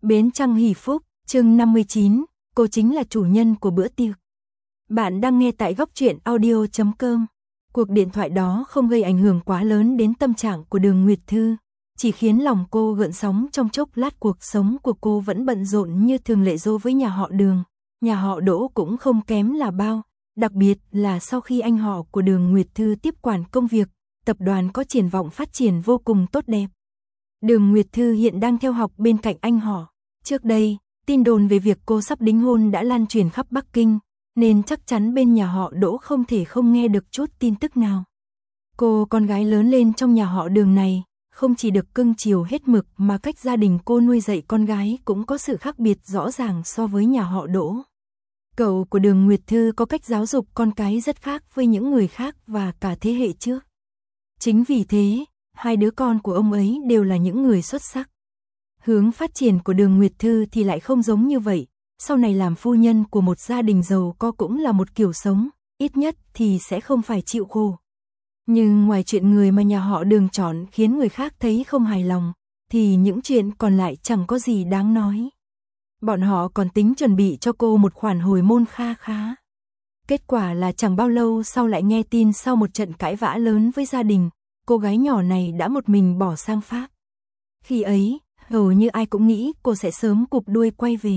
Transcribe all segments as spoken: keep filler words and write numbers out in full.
Bến Trăng Hỷ Phúc, chương năm mươi chín, cô chính là chủ nhân của bữa tiệc. Bạn đang nghe tại góc truyện audio chấm com. Cuộc điện thoại đó không gây ảnh hưởng quá lớn đến tâm trạng của Đường Nguyệt Thư, chỉ khiến lòng cô gợn sóng trong chốc lát. Cuộc sống của cô vẫn bận rộn như thường lệ dô với nhà họ Đường, nhà họ Đỗ cũng không kém là bao, đặc biệt là sau khi anh họ của Đường Nguyệt Thư tiếp quản công việc, tập đoàn có triển vọng phát triển vô cùng tốt đẹp. Đường Nguyệt Thư hiện đang theo học bên cạnh anh họ. Trước đây, tin đồn về việc cô sắp đính hôn đã lan truyền khắp Bắc Kinh, nên chắc chắn bên nhà họ Đỗ không thể không nghe được chút tin tức nào. Cô con gái lớn lên trong nhà họ Đường này, không chỉ được cưng chiều hết mực mà cách gia đình cô nuôi dạy con gái cũng có sự khác biệt rõ ràng so với nhà họ Đỗ. Cậu của Đường Nguyệt Thư có cách giáo dục con cái rất khác với những người khác và cả thế hệ trước. Chính vì thế, hai đứa con của ông ấy đều là những người xuất sắc. Hướng phát triển của Đường Nguyệt Thư thì lại không giống như vậy, sau này làm phu nhân của một gia đình giàu có cũng là một kiểu sống, ít nhất thì sẽ không phải chịu khổ. Nhưng ngoài chuyện người mà nhà họ Đường chọn khiến người khác thấy không hài lòng, thì những chuyện còn lại chẳng có gì đáng nói. Bọn họ còn tính chuẩn bị cho cô một khoản hồi môn kha khá. Kết quả là chẳng bao lâu sau lại nghe tin sau một trận cãi vã lớn với gia đình, cô gái nhỏ này đã một mình bỏ sang Pháp. Khi ấy, hầu như ai cũng nghĩ cô sẽ sớm cụp đuôi quay về.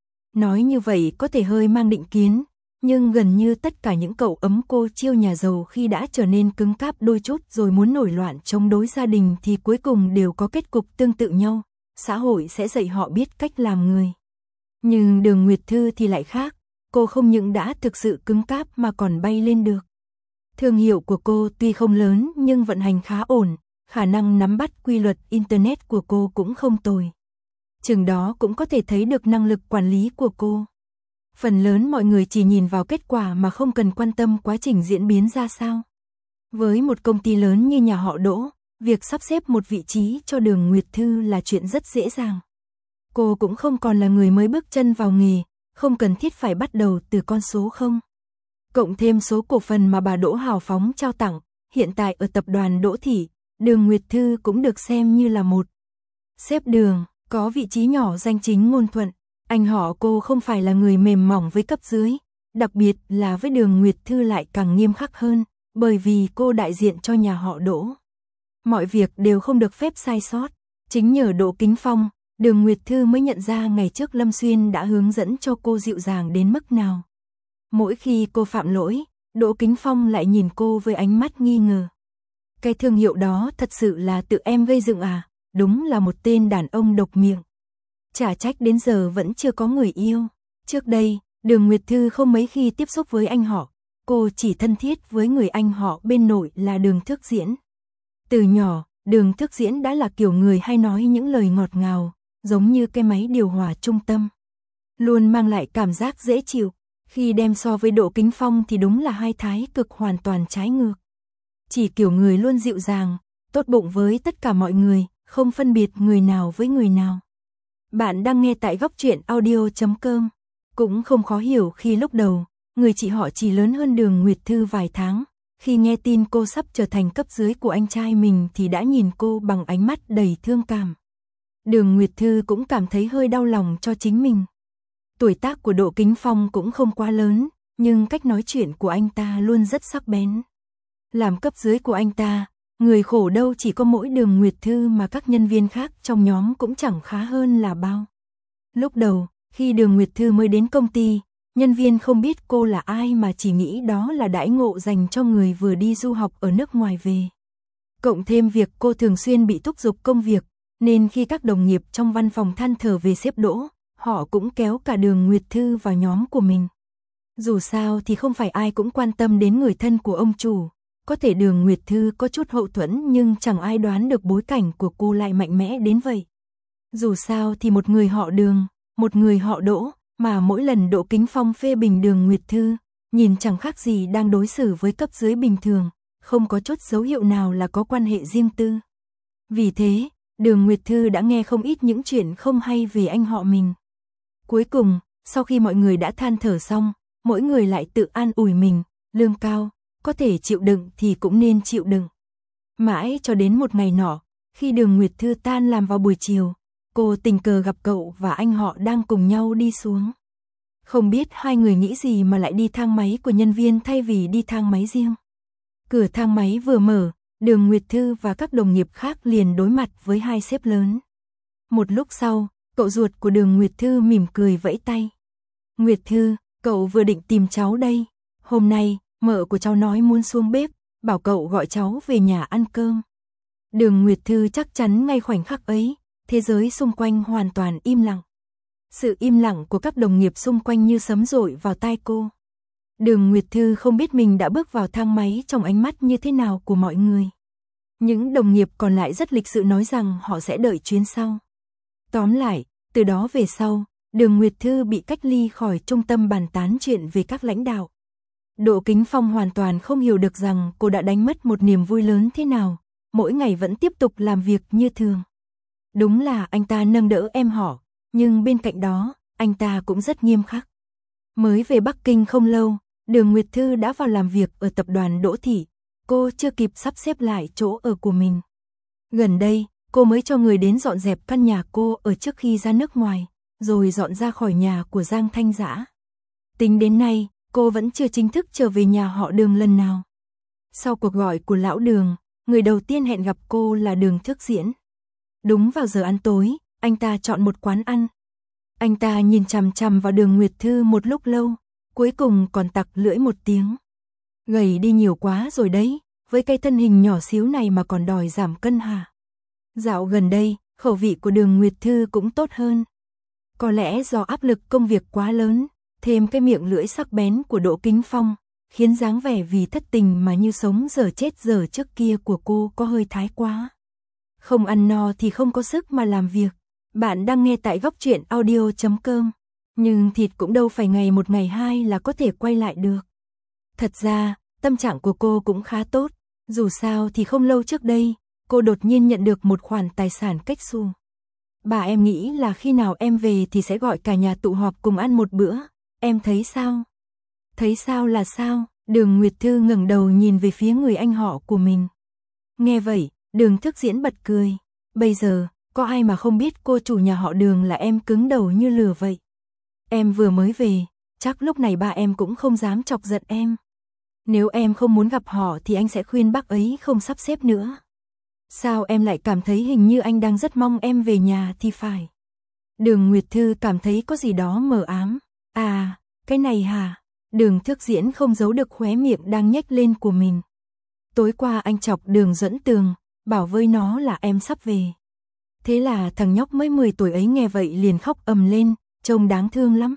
Nói như vậy có thể hơi mang định kiến, nhưng gần như tất cả những cậu ấm cô chiêu nhà giàu khi đã trở nên cứng cáp đôi chút rồi muốn nổi loạn chống đối gia đình thì cuối cùng đều có kết cục tương tự nhau, xã hội sẽ dạy họ biết cách làm người. Nhưng Đường Nguyệt Thư thì lại khác, cô không những đã thực sự cứng cáp mà còn bay lên được. Thương hiệu của cô tuy không lớn nhưng vận hành khá ổn, khả năng nắm bắt quy luật Internet của cô cũng không tồi. Chừng đó cũng có thể thấy được năng lực quản lý của cô. Phần lớn mọi người chỉ nhìn vào kết quả mà không cần quan tâm quá trình diễn biến ra sao. Với một công ty lớn như nhà họ Đỗ, việc sắp xếp một vị trí cho Đường Nguyệt Thư là chuyện rất dễ dàng. Cô cũng không còn là người mới bước chân vào nghề, không cần thiết phải bắt đầu từ con số không. Cộng thêm số cổ phần mà bà Đỗ hào phóng trao tặng, hiện tại ở tập đoàn Đỗ Thị, Đường Nguyệt Thư cũng được xem như là một sếp Đường, có vị trí nhỏ danh chính ngôn thuận. Anh họ cô không phải là người mềm mỏng với cấp dưới, đặc biệt là với Đường Nguyệt Thư lại càng nghiêm khắc hơn, bởi vì cô đại diện cho nhà họ Đỗ. Mọi việc đều không được phép sai sót, chính nhờ Đỗ Kính Phong, Đường Nguyệt Thư mới nhận ra ngày trước Lâm Xuyên đã hướng dẫn cho cô dịu dàng đến mức nào. Mỗi khi cô phạm lỗi, Đỗ Kính Phong lại nhìn cô với ánh mắt nghi ngờ. Cái thương hiệu đó thật sự là tự em gây dựng à, đúng là một tên đàn ông độc miệng. Chả trách đến giờ vẫn chưa có người yêu. Trước đây, Đường Nguyệt Thư không mấy khi tiếp xúc với anh họ, cô chỉ thân thiết với người anh họ bên nội là Đường Thước Diễn. Từ nhỏ, Đường Thước Diễn đã là kiểu người hay nói những lời ngọt ngào, giống như cái máy điều hòa trung tâm. Luôn mang lại cảm giác dễ chịu, khi đem so với Đỗ Kính Phong thì đúng là hai thái cực hoàn toàn trái ngược. Chỉ kiểu người luôn dịu dàng, tốt bụng với tất cả mọi người, không phân biệt người nào với người nào. Bạn đang nghe tại góc truyện audio chấm com. Cũng không khó hiểu khi lúc đầu, người chị họ chỉ lớn hơn Đường Nguyệt Thư vài tháng. Khi nghe tin cô sắp trở thành cấp dưới của anh trai mình thì đã nhìn cô bằng ánh mắt đầy thương cảm. Đường Nguyệt Thư cũng cảm thấy hơi đau lòng cho chính mình. Tuổi tác của Đỗ Kính Phong cũng không quá lớn, nhưng cách nói chuyện của anh ta luôn rất sắc bén. Làm cấp dưới của anh ta, người khổ đâu chỉ có mỗi Đường Nguyệt Thư mà các nhân viên khác trong nhóm cũng chẳng khá hơn là bao. Lúc đầu, khi Đường Nguyệt Thư mới đến công ty, nhân viên không biết cô là ai mà chỉ nghĩ đó là đãi ngộ dành cho người vừa đi du học ở nước ngoài về. Cộng thêm việc cô thường xuyên bị thúc giục công việc, nên khi các đồng nghiệp trong văn phòng than thở về sếp Đỗ, họ cũng kéo cả Đường Nguyệt Thư vào nhóm của mình. Dù sao thì không phải ai cũng quan tâm đến người thân của ông chủ. Có thể Đường Nguyệt Thư có chút hậu thuẫn nhưng chẳng ai đoán được bối cảnh của cô lại mạnh mẽ đến vậy. Dù sao thì một người họ Đường, một người họ Đỗ, mà mỗi lần Đỗ Kính Phong phê bình Đường Nguyệt Thư, nhìn chẳng khác gì đang đối xử với cấp dưới bình thường, không có chút dấu hiệu nào là có quan hệ riêng tư. Vì thế, Đường Nguyệt Thư đã nghe không ít những chuyện không hay về anh họ mình. Cuối cùng, sau khi mọi người đã than thở xong, mỗi người lại tự an ủi mình, lương cao, có thể chịu đựng thì cũng nên chịu đựng. Mãi cho đến một ngày nọ, khi Đường Nguyệt Thư tan làm vào buổi chiều, cô tình cờ gặp cậu và anh họ đang cùng nhau đi xuống. Không biết hai người nghĩ gì mà lại đi thang máy của nhân viên thay vì đi thang máy riêng. Cửa thang máy vừa mở, Đường Nguyệt Thư và các đồng nghiệp khác liền đối mặt với hai sếp lớn. Một lúc sau, cậu ruột của Đường Nguyệt Thư mỉm cười vẫy tay. Nguyệt Thư, cậu vừa định tìm cháu đây. Hôm nay, mợ của cháu nói muốn xuống bếp, bảo cậu gọi cháu về nhà ăn cơm. Đường Nguyệt Thư chắc chắn ngay khoảnh khắc ấy, thế giới xung quanh hoàn toàn im lặng. Sự im lặng của các đồng nghiệp xung quanh như sấm dội vào tai cô. Đường Nguyệt Thư không biết mình đã bước vào thang máy trong ánh mắt như thế nào của mọi người. Những đồng nghiệp còn lại rất lịch sự nói rằng họ sẽ đợi chuyến sau. Tóm lại, từ đó về sau, Đường Nguyệt Thư bị cách ly khỏi trung tâm bàn tán chuyện về các lãnh đạo. Đỗ Kính Phong hoàn toàn không hiểu được rằng cô đã đánh mất một niềm vui lớn thế nào, mỗi ngày vẫn tiếp tục làm việc như thường. Đúng là anh ta nâng đỡ em họ, nhưng bên cạnh đó, anh ta cũng rất nghiêm khắc. Mới về Bắc Kinh không lâu, Đường Nguyệt Thư đã vào làm việc ở tập đoàn Đỗ Thị, cô chưa kịp sắp xếp lại chỗ ở của mình. Gần đây, cô mới cho người đến dọn dẹp căn nhà cô ở trước khi ra nước ngoài, rồi dọn ra khỏi nhà của Giang Thanh Dã. Tính đến nay, cô vẫn chưa chính thức trở về nhà họ Đường lần nào. Sau cuộc gọi của lão Đường, người đầu tiên hẹn gặp cô là Đường Thức Diễn. Đúng vào giờ ăn tối, anh ta chọn một quán ăn. Anh ta nhìn chằm chằm vào Đường Nguyệt Thư một lúc lâu, cuối cùng còn tặc lưỡi một tiếng. Gầy đi nhiều quá rồi đấy, với cái thân hình nhỏ xíu này mà còn đòi giảm cân hả? Dạo gần đây, khẩu vị của Đường Nguyệt Thư cũng tốt hơn. Có lẽ do áp lực công việc quá lớn, thêm cái miệng lưỡi sắc bén của Đỗ Kính Phong, khiến dáng vẻ vì thất tình mà như sống giờ chết giờ trước kia của cô có hơi thái quá. Không ăn no thì không có sức mà làm việc. Bạn đang nghe tại góc truyện audio chấm com. Nhưng thịt cũng đâu phải ngày một ngày hai là có thể quay lại được. Thật ra, tâm trạng của cô cũng khá tốt. Dù sao thì không lâu trước đây, cô đột nhiên nhận được một khoản tài sản cách xù. Bà em nghĩ là khi nào em về thì sẽ gọi cả nhà tụ họp cùng ăn một bữa. Em thấy sao? Thấy sao là sao? Đường Nguyệt Thư ngẩng đầu nhìn về phía người anh họ của mình. Nghe vậy, Đường Thức Diễn bật cười. Bây giờ, có ai mà không biết cô chủ nhà họ Đường là em cứng đầu như lửa vậy. Em vừa mới về, chắc lúc này ba em cũng không dám chọc giận em. Nếu em không muốn gặp họ thì anh sẽ khuyên bác ấy không sắp xếp nữa. Sao em lại cảm thấy hình như anh đang rất mong em về nhà thì phải. Đường Nguyệt Thư cảm thấy có gì đó mờ ám. À, cái này hả? Đường Thức Diễn không giấu được khóe miệng đang nhếch lên của mình. Tối qua anh chọc Đường Duẫn Tường, bảo với nó là em sắp về. Thế là thằng nhóc mới mười tuổi ấy nghe vậy liền khóc ầm lên, trông đáng thương lắm.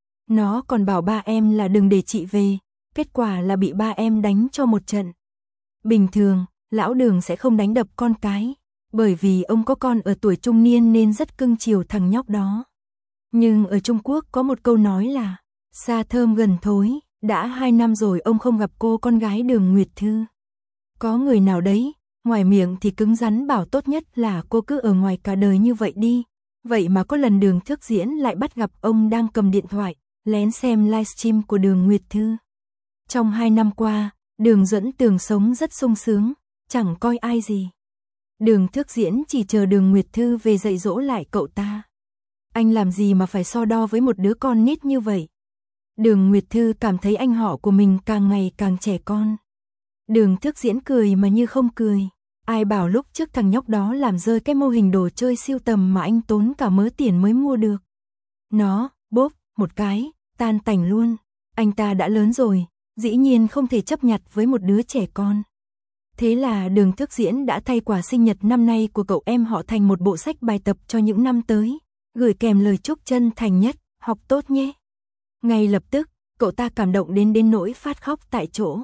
Nó còn bảo ba em là đừng để chị về, kết quả là bị ba em đánh cho một trận. Bình thường, lão Đường sẽ không đánh đập con cái, bởi vì ông có con ở tuổi trung niên nên rất cưng chiều thằng nhóc đó. Nhưng ở Trung Quốc có một câu nói là, xa thơm gần thối, đã hai năm rồi ông không gặp cô con gái Đường Nguyệt Thư. Có người nào đấy, ngoài miệng thì cứng rắn bảo tốt nhất là cô cứ ở ngoài cả đời như vậy đi. Vậy mà có lần Đường Thức Diễn lại bắt gặp ông đang cầm điện thoại, lén xem livestream của Đường Nguyệt Thư. Trong hai năm qua, Đường Duẫn Tường sống rất sung sướng, chẳng coi ai gì. Đường Thức Diễn chỉ chờ Đường Nguyệt Thư về dạy dỗ lại cậu ta. Anh làm gì mà phải so đo với một đứa con nít như vậy? Đường Nguyệt Thư cảm thấy anh họ của mình càng ngày càng trẻ con. Đường Thức Diễn cười mà như không cười. Ai bảo lúc trước thằng nhóc đó làm rơi cái mô hình đồ chơi siêu tầm mà anh tốn cả mớ tiền mới mua được. Nó, bốp, một cái, tan tành luôn. Anh ta đã lớn rồi, dĩ nhiên không thể chấp nhặt với một đứa trẻ con. Thế là Đường Thức Diễn đã thay quà sinh nhật năm nay của cậu em họ thành một bộ sách bài tập cho những năm tới, gửi kèm lời chúc chân thành nhất, học tốt nhé. Ngay lập tức, cậu ta cảm động đến đến nỗi phát khóc tại chỗ.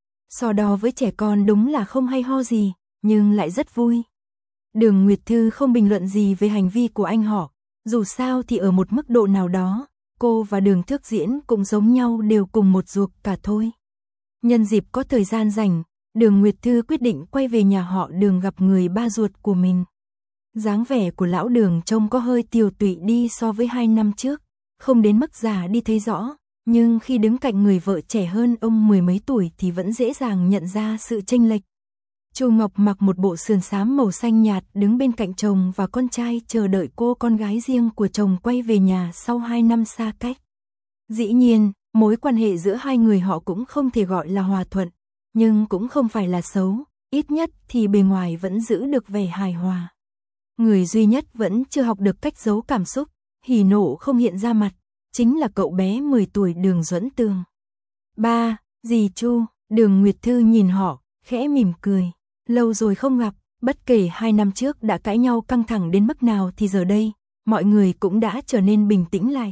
So đo với trẻ con đúng là không hay ho gì, nhưng lại rất vui. Đường Nguyệt Thư không bình luận gì về hành vi của anh họ, dù sao thì ở một mức độ nào đó, cô và Đường Thức Diễn cũng giống nhau đều cùng một ruột cả thôi. Nhân dịp có thời gian rảnh, Đường Nguyệt Thư quyết định quay về nhà họ Đường gặp người ba ruột của mình. Dáng vẻ của lão Đường trông có hơi tiều tụy đi so với hai năm trước, không đến mức già đi thấy rõ, nhưng khi đứng cạnh người vợ trẻ hơn ông mười mấy tuổi thì vẫn dễ dàng nhận ra sự chênh lệch. Chu Ngọc mặc một bộ sườn xám màu xanh nhạt đứng bên cạnh chồng và con trai chờ đợi cô con gái riêng của chồng quay về nhà sau hai năm xa cách. Dĩ nhiên, mối quan hệ giữa hai người họ cũng không thể gọi là hòa thuận, nhưng cũng không phải là xấu, ít nhất thì bề ngoài vẫn giữ được vẻ hài hòa. Người duy nhất vẫn chưa học được cách giấu cảm xúc, hỉ nộ không hiện ra mặt, chính là cậu bé mười tuổi Đường Duẫn Tường. Ba, dì Chu, Đường Nguyệt Thư nhìn họ, khẽ mỉm cười. Lâu rồi không gặp, bất kể hai năm trước đã cãi nhau căng thẳng đến mức nào thì giờ đây, mọi người cũng đã trở nên bình tĩnh lại.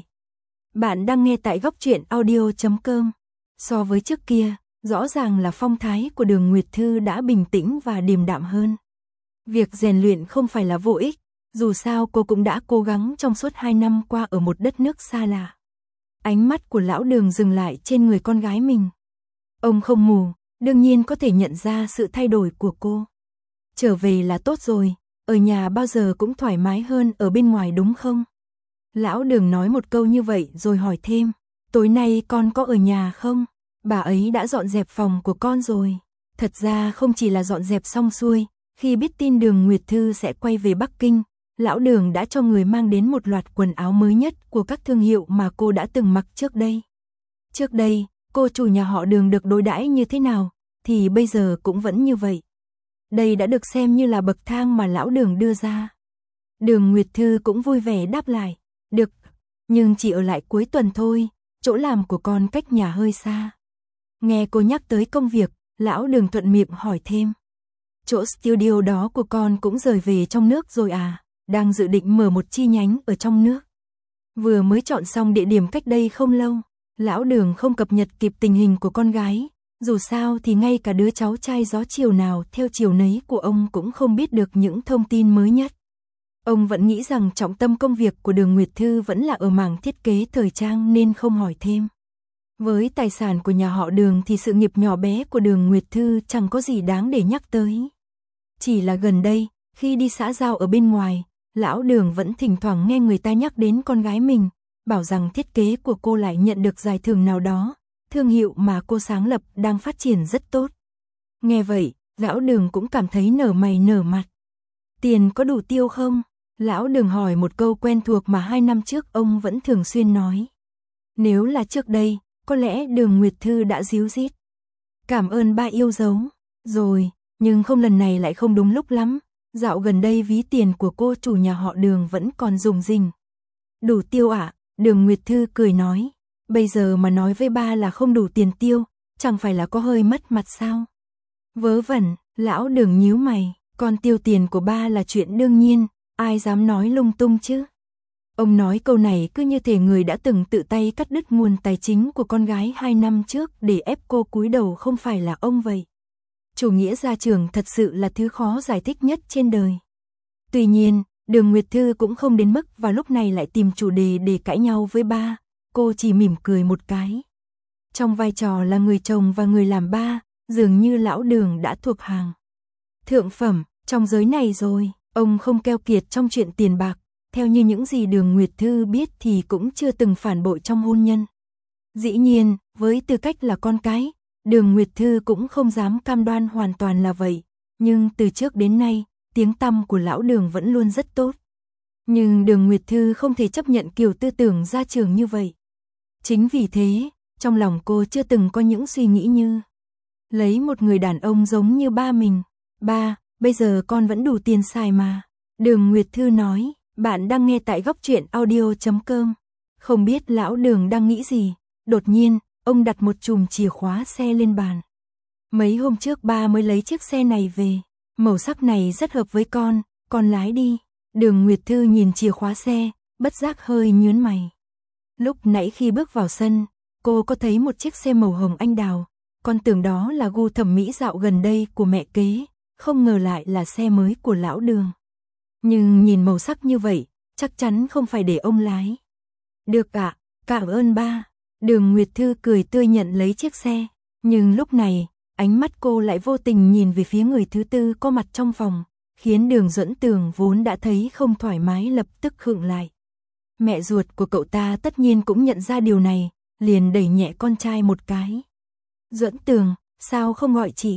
Bạn đang nghe tại góc truyện audio chấm com. So với trước kia, rõ ràng là phong thái của Đường Nguyệt Thư đã bình tĩnh và điềm đạm hơn. Việc rèn luyện không phải là vô ích, dù sao cô cũng đã cố gắng trong suốt hai năm qua ở một đất nước xa lạ. Ánh mắt của lão Đường dừng lại trên người con gái mình. Ông không mù, đương nhiên có thể nhận ra sự thay đổi của cô. Trở về là tốt rồi, ở nhà bao giờ cũng thoải mái hơn ở bên ngoài đúng không? Lão Đường nói một câu như vậy rồi hỏi thêm, tối nay con có ở nhà không? Bà ấy đã dọn dẹp phòng của con rồi. Thật ra không chỉ là dọn dẹp xong xuôi, khi biết tin Đường Nguyệt Thư sẽ quay về Bắc Kinh, lão Đường đã cho người mang đến một loạt quần áo mới nhất của các thương hiệu mà cô đã từng mặc trước đây. Trước đây, cô chủ nhà họ Đường được đối đãi như thế nào, thì bây giờ cũng vẫn như vậy. Đây đã được xem như là bậc thang mà lão Đường đưa ra. Đường Nguyệt Thư cũng vui vẻ đáp lại, được, nhưng chỉ ở lại cuối tuần thôi, chỗ làm của con cách nhà hơi xa. Nghe cô nhắc tới công việc, lão Đường thuận miệng hỏi thêm. Chỗ studio đó của con cũng rời về trong nước rồi à, đang dự định mở một chi nhánh ở trong nước. Vừa mới chọn xong địa điểm cách đây không lâu, lão Đường không cập nhật kịp tình hình của con gái, dù sao thì ngay cả đứa cháu trai gió chiều nào theo chiều nấy của ông cũng không biết được những thông tin mới nhất. Ông vẫn nghĩ rằng trọng tâm công việc của Đường Nguyệt Thư vẫn là ở mảng thiết kế thời trang nên không hỏi thêm. Với tài sản của nhà họ Đường thì sự nghiệp nhỏ bé của Đường Nguyệt Thư chẳng có gì đáng để nhắc tới. Chỉ là gần đây, khi đi xã giao ở bên ngoài, lão Đường vẫn thỉnh thoảng nghe người ta nhắc đến con gái mình, bảo rằng thiết kế của cô lại nhận được giải thưởng nào đó, thương hiệu mà cô sáng lập đang phát triển rất tốt. Nghe vậy, lão Đường cũng cảm thấy nở mày nở mặt. Tiền có đủ tiêu không? Lão Đường hỏi một câu quen thuộc mà hai năm trước ông vẫn thường xuyên nói. Nếu là trước đây, có lẽ Đường Nguyệt Thư đã díu dít. Cảm ơn ba yêu dấu. Rồi, nhưng không, lần này lại không đúng lúc lắm. Dạo gần đây ví tiền của cô chủ nhà họ Đường vẫn còn rủng rỉnh. Đủ tiêu ạ? À? Đường Nguyệt Thư cười nói. Bây giờ mà nói với ba là không đủ tiền tiêu, chẳng phải là có hơi mất mặt sao? Vớ vẩn, lão Đường nhíu mày, con tiêu tiền của ba là chuyện đương nhiên, ai dám nói lung tung chứ? Ông nói câu này cứ như thể người đã từng tự tay cắt đứt nguồn tài chính của con gái hai năm trước để ép cô cúi đầu không phải là ông vậy. Chủ nghĩa gia trưởng thật sự là thứ khó giải thích nhất trên đời. Tuy nhiên, Đường Nguyệt Thư cũng không đến mức vào lúc này lại tìm chủ đề để cãi nhau với ba, cô chỉ mỉm cười một cái. Trong vai trò là người chồng và người làm ba, dường như lão Đường đã thuộc hàng thượng phẩm trong giới này rồi, ông không keo kiệt trong chuyện tiền bạc, theo như những gì Đường Nguyệt Thư biết thì cũng chưa từng phản bội trong hôn nhân. Dĩ nhiên, với tư cách là con cái, Đường Nguyệt Thư cũng không dám cam đoan hoàn toàn là vậy, nhưng từ trước đến nay, tiếng tăm của lão Đường vẫn luôn rất tốt. Nhưng Đường Nguyệt Thư không thể chấp nhận kiểu tư tưởng gia trưởng như vậy. Chính vì thế, trong lòng cô chưa từng có những suy nghĩ như lấy một người đàn ông giống như ba mình. Ba, bây giờ con vẫn đủ tiền xài mà. Đường Nguyệt Thư nói, bạn đang nghe tại góc truyện audio chấm com. Không biết lão Đường đang nghĩ gì, đột nhiên, ông đặt một chùm chìa khóa xe lên bàn. Mấy hôm trước ba mới lấy chiếc xe này về, màu sắc này rất hợp với con, con lái đi. Đường Nguyệt Thư nhìn chìa khóa xe, bất giác hơi nhướng mày. Lúc nãy khi bước vào sân, cô có thấy một chiếc xe màu hồng anh đào, con tưởng đó là gu thẩm mỹ dạo gần đây của mẹ kế, không ngờ lại là xe mới của lão Đường. Nhưng nhìn màu sắc như vậy, chắc chắn không phải để ông lái. Được ạ, à, cảm ơn ba. Đường Nguyệt Thư cười tươi nhận lấy chiếc xe, nhưng lúc này, ánh mắt cô lại vô tình nhìn về phía người thứ tư có mặt trong phòng, khiến Đường Duẫn Tường vốn đã thấy không thoải mái lập tức khựng lại. Mẹ ruột của cậu ta tất nhiên cũng nhận ra điều này, liền đẩy nhẹ con trai một cái. Duẫn Tường, sao không gọi chị?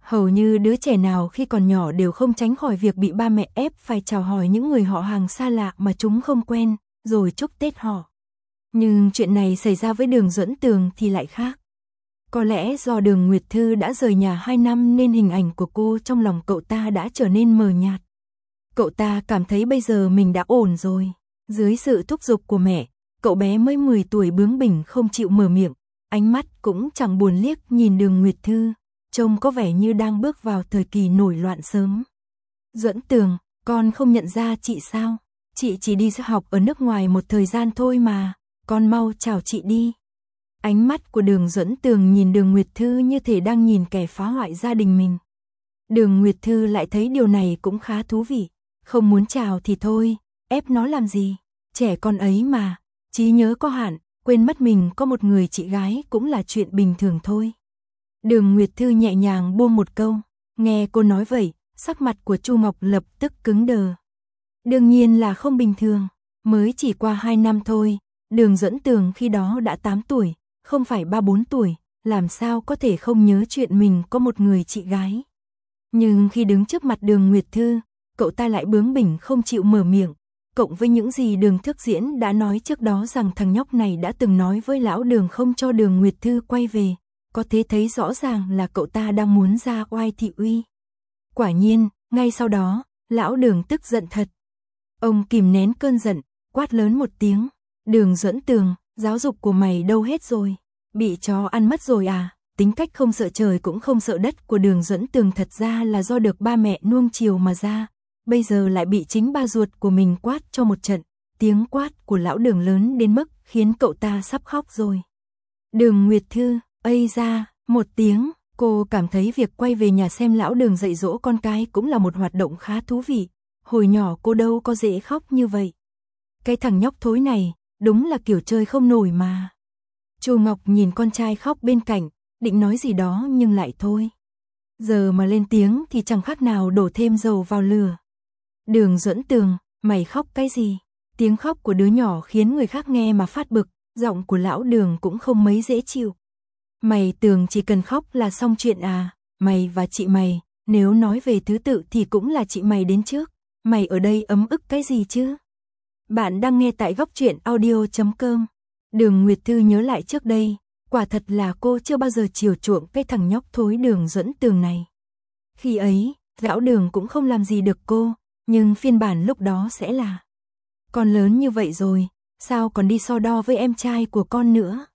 Hầu như đứa trẻ nào khi còn nhỏ đều không tránh khỏi việc bị ba mẹ ép phải chào hỏi những người họ hàng xa lạ mà chúng không quen, rồi chúc Tết họ. Nhưng chuyện này xảy ra với Đường Duẫn Tường thì lại khác. Có lẽ do Đường Nguyệt Thư đã rời nhà hai năm nên hình ảnh của cô trong lòng cậu ta đã trở nên mờ nhạt. Cậu ta cảm thấy bây giờ mình đã ổn rồi. Dưới sự thúc giục của mẹ, cậu bé mới mười tuổi bướng bỉnh không chịu mở miệng, ánh mắt cũng chẳng buồn liếc nhìn Đường Nguyệt Thư, trông có vẻ như đang bước vào thời kỳ nổi loạn sớm. Duẫn Tường, con không nhận ra chị sao? Chị chỉ đi học ở nước ngoài một thời gian thôi mà, con mau chào chị đi. Ánh mắt của Đường Duẫn Tường nhìn Đường Nguyệt Thư như thể đang nhìn kẻ phá hoại gia đình mình. Đường Nguyệt Thư lại thấy điều này cũng khá thú vị, không muốn chào thì thôi, ép nó làm gì, trẻ con ấy mà, trí nhớ có hạn, quên mất mình có một người chị gái cũng là chuyện bình thường thôi. Đường Nguyệt Thư nhẹ nhàng buông một câu, nghe cô nói vậy, sắc mặt của Chu Ngọc lập tức cứng đờ. Đương nhiên là không bình thường, mới chỉ qua hai năm thôi, Đường Duẫn Tường khi đó đã tám tuổi, không phải ba bốn tuổi, làm sao có thể không nhớ chuyện mình có một người chị gái. Nhưng khi đứng trước mặt Đường Nguyệt Thư, cậu ta lại bướng bỉnh không chịu mở miệng, cộng với những gì Đường Thức Diễn đã nói trước đó rằng thằng nhóc này đã từng nói với lão Đường không cho Đường Nguyệt Thư quay về, có thể thấy rõ ràng là cậu ta đang muốn ra oai thị uy. Quả nhiên, ngay sau đó, lão Đường tức giận thật. Ông kìm nén cơn giận, quát lớn một tiếng, Đường Duẫn Tường, giáo dục của mày đâu hết rồi, bị chó ăn mất rồi à? Tính cách không sợ trời cũng không sợ đất của Đường Duẫn Tường thật ra là do được ba mẹ nuông chiều mà ra, bây giờ lại bị chính ba ruột của mình quát cho một trận, tiếng quát của lão Đường lớn đến mức khiến cậu ta sắp khóc rồi. Đường Nguyệt Thư, ây ra, một tiếng, cô cảm thấy việc quay về nhà xem lão Đường dạy dỗ con cái cũng là một hoạt động khá thú vị, hồi nhỏ cô đâu có dễ khóc như vậy. Cái thằng nhóc thối này, đúng là kiểu chơi không nổi mà. Chu Ngọc nhìn con trai khóc bên cạnh, định nói gì đó nhưng lại thôi. Giờ mà lên tiếng thì chẳng khác nào đổ thêm dầu vào lửa. Đường Duẫn Tường, mày khóc cái gì? Tiếng khóc của đứa nhỏ khiến người khác nghe mà phát bực, giọng của lão Đường cũng không mấy dễ chịu. Mày tưởng chỉ cần khóc là xong chuyện à? Mày và chị mày, nếu nói về thứ tự thì cũng là chị mày đến trước. Mày ở đây ấm ức cái gì chứ? Bạn đang nghe tại góc truyện audio chấm com. Đường Nguyệt Thư nhớ lại trước đây, quả thật là cô chưa bao giờ chiều chuộng cái thằng nhóc thối Đường Duẫn Tường này. Khi ấy, lão Đường cũng không làm gì được cô, nhưng phiên bản lúc đó sẽ là: con lớn như vậy rồi, sao còn đi so đo với em trai của con nữa?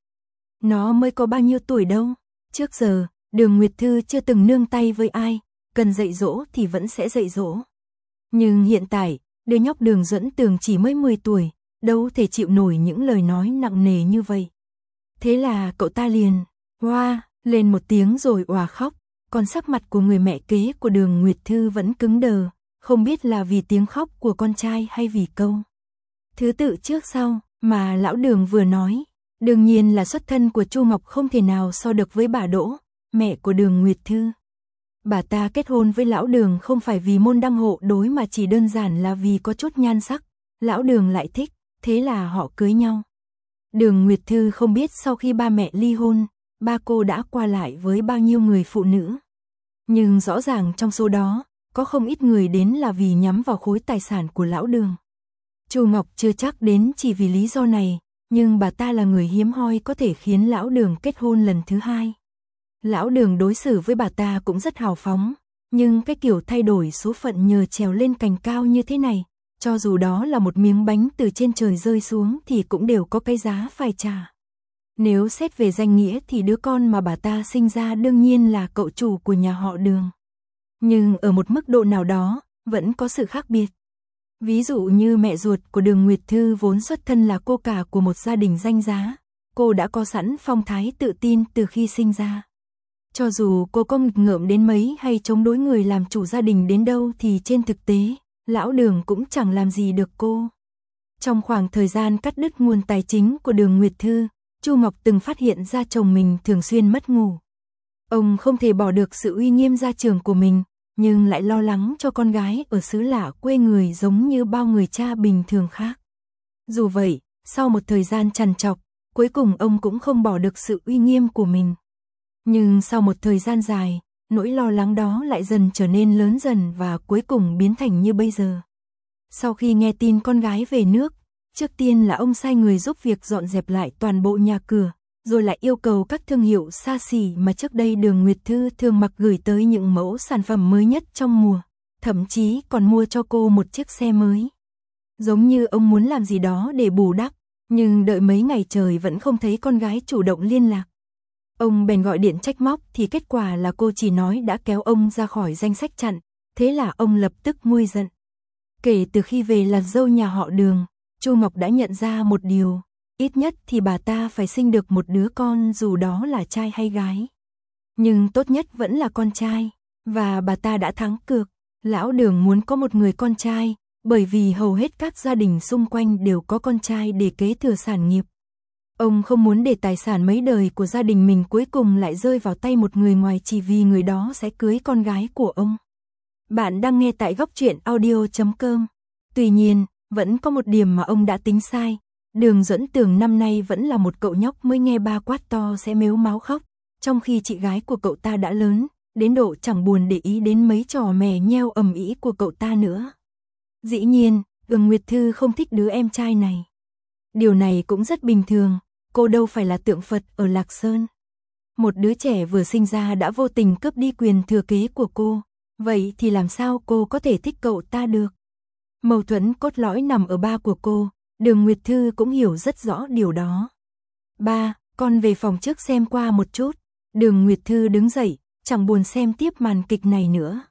Nó mới có bao nhiêu tuổi đâu. Trước giờ, Đường Nguyệt Thư chưa từng nương tay với ai, cần dạy dỗ thì vẫn sẽ dạy dỗ. Nhưng hiện tại, đứa nhóc Đường Duẫn Tường chỉ mới mười tuổi, đâu thể chịu nổi những lời nói nặng nề như vậy. Thế là cậu ta liền hoa lên một tiếng rồi òa khóc, còn sắc mặt của người mẹ kế của Đường Nguyệt Thư vẫn cứng đờ, không biết là vì tiếng khóc của con trai hay vì câu thứ tự trước sau mà lão Đường vừa nói. Đương nhiên là xuất thân của Chu Ngọc không thể nào so được với bà Đỗ, mẹ của Đường Nguyệt Thư. Bà ta kết hôn với lão Đường không phải vì môn đăng hộ đối mà chỉ đơn giản là vì có chút nhan sắc, lão Đường lại thích, thế là họ cưới nhau. Đường Nguyệt Thư không biết sau khi ba mẹ ly hôn, ba cô đã qua lại với bao nhiêu người phụ nữ. Nhưng rõ ràng trong số đó, có không ít người đến là vì nhắm vào khối tài sản của lão Đường. Chu Ngọc chưa chắc đến chỉ vì lý do này, nhưng bà ta là người hiếm hoi có thể khiến lão Đường kết hôn lần thứ hai. Lão Đường đối xử với bà ta cũng rất hào phóng, nhưng cái kiểu thay đổi số phận nhờ trèo lên cành cao như thế này, cho dù đó là một miếng bánh từ trên trời rơi xuống thì cũng đều có cái giá phải trả. Nếu xét về danh nghĩa thì đứa con mà bà ta sinh ra đương nhiên là cậu chủ của nhà họ Đường. Nhưng ở một mức độ nào đó, vẫn có sự khác biệt. Ví dụ như mẹ ruột của Đường Nguyệt Thư vốn xuất thân là cô cả của một gia đình danh giá, cô đã có sẵn phong thái tự tin từ khi sinh ra. Cho dù cô có nghịch ngợm đến mấy hay chống đối người làm chủ gia đình đến đâu thì trên thực tế, lão Đường cũng chẳng làm gì được cô. Trong khoảng thời gian cắt đứt nguồn tài chính của Đường Nguyệt Thư, Chu Ngọc từng phát hiện ra chồng mình thường xuyên mất ngủ. Ông không thể bỏ được sự uy nghiêm gia trưởng của mình, nhưng lại lo lắng cho con gái ở xứ lạ quê người giống như bao người cha bình thường khác. Dù vậy, sau một thời gian trằn trọc, cuối cùng ông cũng không bỏ được sự uy nghiêm của mình. Nhưng sau một thời gian dài, nỗi lo lắng đó lại dần trở nên lớn dần và cuối cùng biến thành như bây giờ. Sau khi nghe tin con gái về nước, trước tiên là ông sai người giúp việc dọn dẹp lại toàn bộ nhà cửa, rồi lại yêu cầu các thương hiệu xa xỉ mà trước đây Đường Nguyệt Thư thường mặc gửi tới những mẫu sản phẩm mới nhất trong mùa, thậm chí còn mua cho cô một chiếc xe mới. Giống như ông muốn làm gì đó để bù đắp, nhưng đợi mấy ngày trời vẫn không thấy con gái chủ động liên lạc. Ông bèn gọi điện trách móc thì kết quả là cô chỉ nói đã kéo ông ra khỏi danh sách chặn, thế là ông lập tức nguôi giận. Kể từ khi về là dâu nhà họ Đường, Chu Ngọc đã nhận ra một điều, ít nhất thì bà ta phải sinh được một đứa con dù đó là trai hay gái. Nhưng tốt nhất vẫn là con trai, và bà ta đã thắng cược, lão Đường muốn có một người con trai, bởi vì hầu hết các gia đình xung quanh đều có con trai để kế thừa sản nghiệp. Ông không muốn để tài sản mấy đời của gia đình mình cuối cùng lại rơi vào tay một người ngoài chỉ vì người đó sẽ cưới con gái của ông. Bạn đang nghe tại góc truyện audio chấm com. Tuy nhiên, vẫn có một điểm mà ông đã tính sai. Đường Duẫn Tường năm nay vẫn là một cậu nhóc mới nghe ba quát to sẽ mếu máo khóc, trong khi chị gái của cậu ta đã lớn, đến độ chẳng buồn để ý đến mấy trò mè nheo ầm ĩ của cậu ta nữa. Dĩ nhiên, Đường Nguyệt Thư không thích đứa em trai này. Điều này cũng rất bình thường, cô đâu phải là tượng Phật ở Lạc Sơn. Một đứa trẻ vừa sinh ra đã vô tình cướp đi quyền thừa kế của cô, vậy thì làm sao cô có thể thích cậu ta được? Mâu thuẫn cốt lõi nằm ở ba của cô, Đường Nguyệt Thư cũng hiểu rất rõ điều đó. Ba, con về phòng trước xem qua một chút. Đường Nguyệt Thư đứng dậy, chẳng buồn xem tiếp màn kịch này nữa.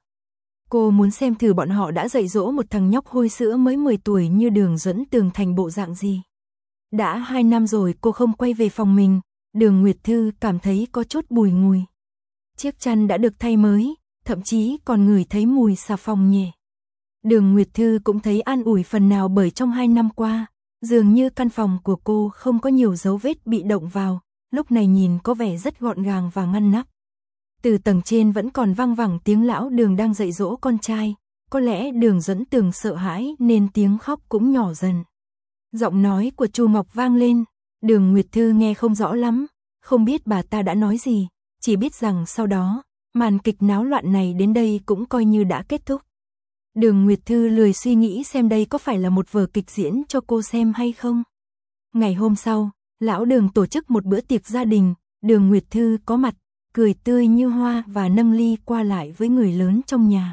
Cô muốn xem thử bọn họ đã dạy dỗ một thằng nhóc hôi sữa mới mười tuổi như Đường Duẫn Tường thành bộ dạng gì. Đã hai năm rồi cô không quay về phòng mình, Đường Nguyệt Thư cảm thấy có chút bùi ngùi. Chiếc chăn đã được thay mới, thậm chí còn ngửi thấy mùi xà phòng nhẹ. Đường Nguyệt Thư cũng thấy an ủi phần nào bởi trong hai năm qua, dường như căn phòng của cô không có nhiều dấu vết bị động vào, lúc này nhìn có vẻ rất gọn gàng và ngăn nắp. Từ tầng trên vẫn còn vang vẳng tiếng lão Đường đang dạy dỗ con trai, có lẽ Đường Duẫn Tường sợ hãi nên tiếng khóc cũng nhỏ dần. Giọng nói của Chu Ngọc vang lên, Đường Nguyệt Thư nghe không rõ lắm, không biết bà ta đã nói gì, chỉ biết rằng sau đó, màn kịch náo loạn này đến đây cũng coi như đã kết thúc. Đường Nguyệt Thư lười suy nghĩ xem đây có phải là một vở kịch diễn cho cô xem hay không. Ngày hôm sau, lão Đường tổ chức một bữa tiệc gia đình, Đường Nguyệt Thư có mặt, cười tươi như hoa và nâng ly qua lại với người lớn trong nhà.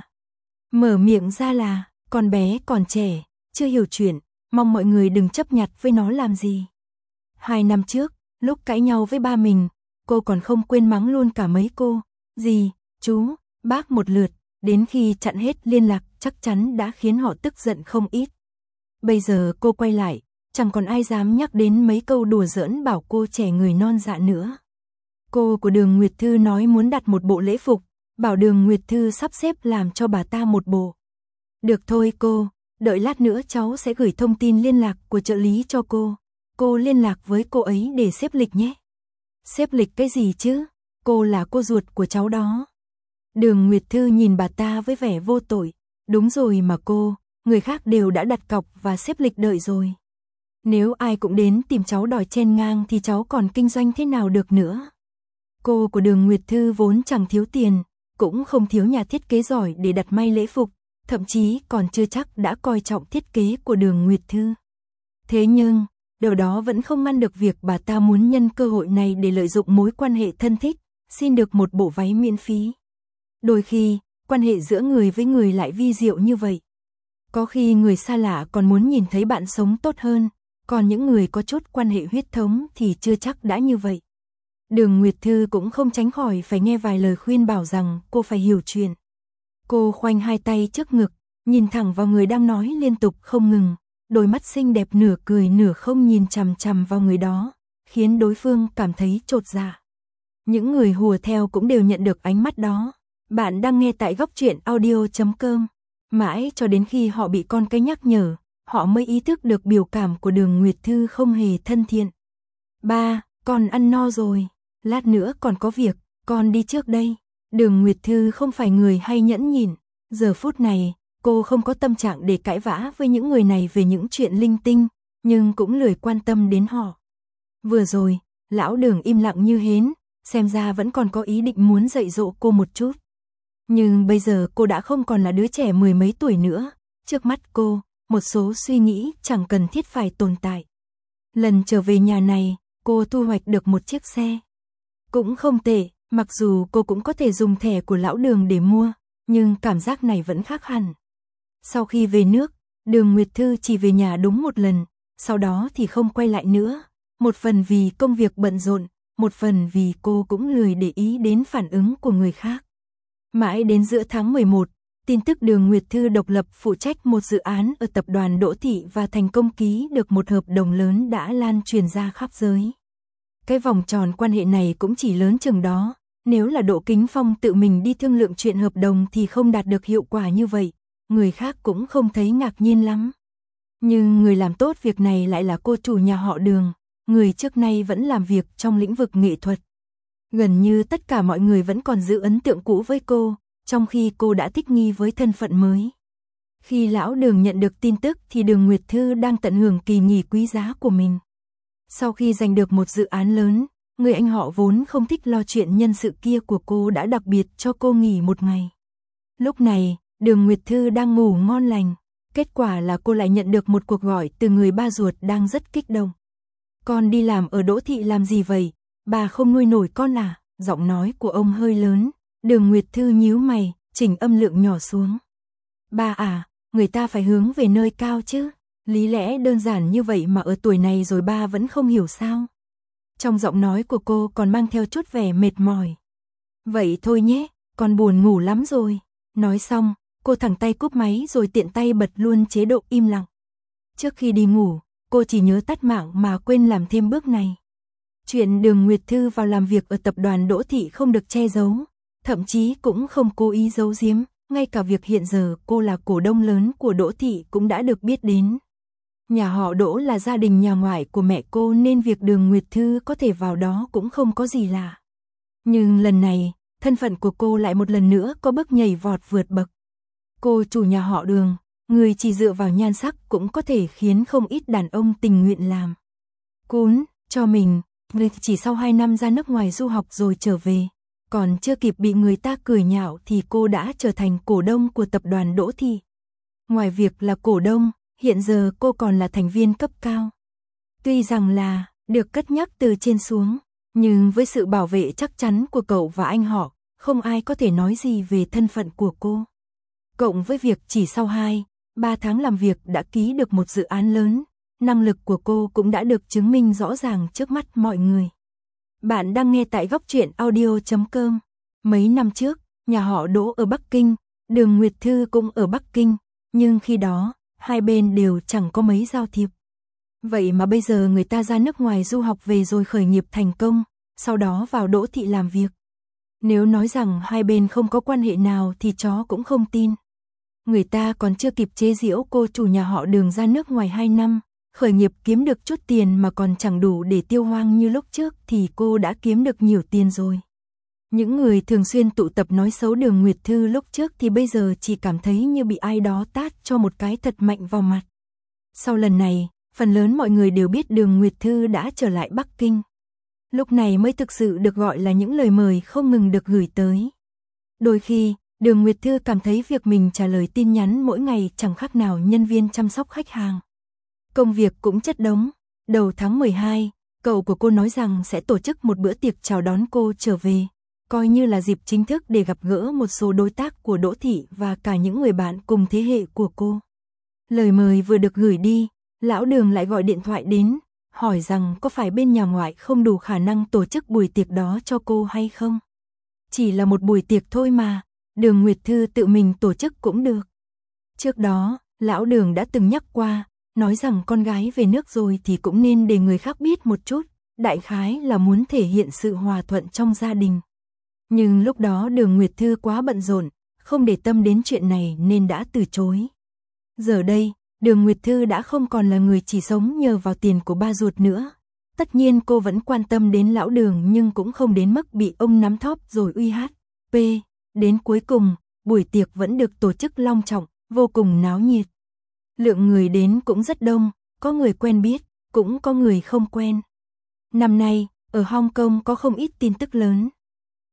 Mở miệng ra là, con bé còn trẻ, chưa hiểu chuyện, mong mọi người đừng chấp nhặt với nó làm gì. Hai năm trước, lúc cãi nhau với ba mình, cô còn không quên mắng luôn cả mấy cô, dì, chú, bác một lượt, đến khi chặn hết liên lạc chắc chắn đã khiến họ tức giận không ít. Bây giờ cô quay lại, chẳng còn ai dám nhắc đến mấy câu đùa giỡn bảo cô trẻ người non dạ nữa. Cô của Đường Nguyệt Thư nói muốn đặt một bộ lễ phục, bảo Đường Nguyệt Thư sắp xếp làm cho bà ta một bộ. Được thôi cô, đợi lát nữa cháu sẽ gửi thông tin liên lạc của trợ lý cho cô. Cô liên lạc với cô ấy để xếp lịch nhé. Xếp lịch cái gì chứ? Cô là cô ruột của cháu đó. Đường Nguyệt Thư nhìn bà ta với vẻ vô tội. Đúng rồi mà cô, người khác đều đã đặt cọc và xếp lịch đợi rồi. Nếu ai cũng đến tìm cháu đòi chen ngang thì cháu còn kinh doanh thế nào được nữa. Cô của Đường Nguyệt Thư vốn chẳng thiếu tiền, cũng không thiếu nhà thiết kế giỏi để đặt may lễ phục, thậm chí còn chưa chắc đã coi trọng thiết kế của Đường Nguyệt Thư. Thế nhưng, điều đó vẫn không ngăn được việc bà ta muốn nhân cơ hội này để lợi dụng mối quan hệ thân thích, xin được một bộ váy miễn phí. Đôi khi, quan hệ giữa người với người lại vi diệu như vậy. Có khi người xa lạ còn muốn nhìn thấy bạn sống tốt hơn, còn những người có chút quan hệ huyết thống thì chưa chắc đã như vậy. Đường Nguyệt Thư cũng không tránh khỏi phải nghe vài lời khuyên bảo rằng cô phải hiểu chuyện. Cô khoanh hai tay trước ngực, nhìn thẳng vào người đang nói liên tục không ngừng, đôi mắt xinh đẹp nửa cười nửa không nhìn chằm chằm vào người đó, khiến đối phương cảm thấy chột dạ. Những người hùa theo cũng đều nhận được ánh mắt đó. Bạn đang nghe tại góc truyện audio chấm com. Mãi cho đến khi họ bị con cái nhắc nhở, họ mới ý thức được biểu cảm của Đường Nguyệt Thư không hề thân thiện. Ba, con ăn no rồi, lát nữa còn có việc, con đi trước đây. Đường Nguyệt Thư không phải người hay nhẫn nhịn, giờ phút này, cô không có tâm trạng để cãi vã với những người này về những chuyện linh tinh, nhưng cũng lười quan tâm đến họ. Vừa rồi, lão Đường im lặng như hến, xem ra vẫn còn có ý định muốn dạy dỗ cô một chút. Nhưng bây giờ cô đã không còn là đứa trẻ mười mấy tuổi nữa, trước mắt cô, một số suy nghĩ chẳng cần thiết phải tồn tại. Lần trở về nhà này, cô thu hoạch được một chiếc xe. Cũng không tệ, mặc dù cô cũng có thể dùng thẻ của lão Đường để mua, nhưng cảm giác này vẫn khác hẳn. Sau khi về nước, Đường Nguyệt Thư chỉ về nhà đúng một lần, sau đó thì không quay lại nữa. Một phần vì công việc bận rộn, một phần vì cô cũng lười để ý đến phản ứng của người khác. Mãi đến giữa tháng mười một, tin tức Đường Nguyệt Thư độc lập phụ trách một dự án ở tập đoàn Đỗ Thị và thành công ký được một hợp đồng lớn đã lan truyền ra khắp giới. Cái vòng tròn quan hệ này cũng chỉ lớn chừng đó, nếu là Đỗ Kính Phong tự mình đi thương lượng chuyện hợp đồng thì không đạt được hiệu quả như vậy, người khác cũng không thấy ngạc nhiên lắm. Nhưng người làm tốt việc này lại là cô chủ nhà họ Đường, người trước nay vẫn làm việc trong lĩnh vực nghệ thuật. Gần như tất cả mọi người vẫn còn giữ ấn tượng cũ với cô, trong khi cô đã thích nghi với thân phận mới. Khi lão Đường nhận được tin tức thì Đường Nguyệt Thư đang tận hưởng kỳ nghỉ quý giá của mình. Sau khi giành được một dự án lớn, người anh họ vốn không thích lo chuyện nhân sự kia của cô đã đặc biệt cho cô nghỉ một ngày. Lúc này, Đường Nguyệt Thư đang ngủ ngon lành, kết quả là cô lại nhận được một cuộc gọi từ người ba ruột đang rất kích động. Con đi làm ở Đỗ Thị làm gì vậy? Bà không nuôi nổi con à? Giọng nói của ông hơi lớn, Đường Nguyệt Thư nhíu mày, chỉnh âm lượng nhỏ xuống. Bà à, người ta phải hướng về nơi cao chứ, lý lẽ đơn giản như vậy mà ở tuổi này rồi ba vẫn không hiểu sao? Trong giọng nói của cô còn mang theo chút vẻ mệt mỏi. Vậy thôi nhé, con buồn ngủ lắm rồi. Nói xong, cô thẳng tay cúp máy rồi tiện tay bật luôn chế độ im lặng. Trước khi đi ngủ, cô chỉ nhớ tắt mạng mà quên làm thêm bước này. Chuyện Đường Nguyệt Thư vào làm việc ở tập đoàn Đỗ Thị không được che giấu, thậm chí cũng không cố ý giấu giếm, ngay cả việc hiện giờ cô là cổ đông lớn của Đỗ Thị cũng đã được biết đến. Nhà họ Đỗ là gia đình nhà ngoại của mẹ cô nên việc Đường Nguyệt Thư có thể vào đó cũng không có gì lạ. Nhưng lần này, thân phận của cô lại một lần nữa có bước nhảy vọt vượt bậc. Cô chủ nhà họ Đường, người chỉ dựa vào nhan sắc cũng có thể khiến không ít đàn ông tình nguyện làm. Cún, cho mình, chỉ sau hai năm ra nước ngoài du học rồi trở về, còn chưa kịp bị người ta cười nhạo thì cô đã trở thành cổ đông của tập đoàn Đỗ Thị. Ngoài việc là cổ đông, hiện giờ cô còn là thành viên cấp cao. Tuy rằng là được cất nhắc từ trên xuống, nhưng với sự bảo vệ chắc chắn của cậu và anh họ, không ai có thể nói gì về thân phận của cô. Cộng với việc chỉ sau hai, ba tháng làm việc đã ký được một dự án lớn, năng lực của cô cũng đã được chứng minh rõ ràng trước mắt mọi người. Bạn đang nghe tại góc truyện audio chấm com. Mấy năm trước, nhà họ Đỗ ở Bắc Kinh, Đường Nguyệt Thư cũng ở Bắc Kinh, nhưng khi đó, hai bên đều chẳng có mấy giao thiệp. Vậy mà bây giờ người ta ra nước ngoài du học về rồi khởi nghiệp thành công, sau đó vào Đỗ Thị làm việc. Nếu nói rằng hai bên không có quan hệ nào thì chó cũng không tin. Người ta còn chưa kịp chế giễu cô chủ nhà họ Đường ra nước ngoài hai năm, khởi nghiệp kiếm được chút tiền mà còn chẳng đủ để tiêu hoang như lúc trước thì cô đã kiếm được nhiều tiền rồi. Những người thường xuyên tụ tập nói xấu Đường Nguyệt Thư lúc trước thì bây giờ chỉ cảm thấy như bị ai đó tát cho một cái thật mạnh vào mặt. Sau lần này, phần lớn mọi người đều biết Đường Nguyệt Thư đã trở lại Bắc Kinh. Lúc này mới thực sự được gọi là những lời mời không ngừng được gửi tới. Đôi khi, Đường Nguyệt Thư cảm thấy việc mình trả lời tin nhắn mỗi ngày chẳng khác nào nhân viên chăm sóc khách hàng. Công việc cũng chất đống. Đầu tháng mười hai, cậu của cô nói rằng sẽ tổ chức một bữa tiệc chào đón cô trở về, coi như là dịp chính thức để gặp gỡ một số đối tác của Đỗ Thị và cả những người bạn cùng thế hệ của cô. Lời mời vừa được gửi đi, lão Đường lại gọi điện thoại đến, hỏi rằng có phải bên nhà ngoại không đủ khả năng tổ chức buổi tiệc đó cho cô hay không. Chỉ là một buổi tiệc thôi mà, Đường Nguyệt Thư tự mình tổ chức cũng được. Trước đó, lão Đường đã từng nhắc qua, nói rằng con gái về nước rồi thì cũng nên để người khác biết một chút, đại khái là muốn thể hiện sự hòa thuận trong gia đình. Nhưng lúc đó Đường Nguyệt Thư quá bận rộn, không để tâm đến chuyện này nên đã từ chối. Giờ đây, Đường Nguyệt Thư đã không còn là người chỉ sống nhờ vào tiền của ba ruột nữa. Tất nhiên cô vẫn quan tâm đến lão Đường nhưng cũng không đến mức bị ông nắm thóp rồi uy hát. P. Đến cuối cùng, buổi tiệc vẫn được tổ chức long trọng, vô cùng náo nhiệt. Lượng người đến cũng rất đông, có người quen biết, cũng có người không quen. Năm nay, ở Hong Kong có không ít tin tức lớn.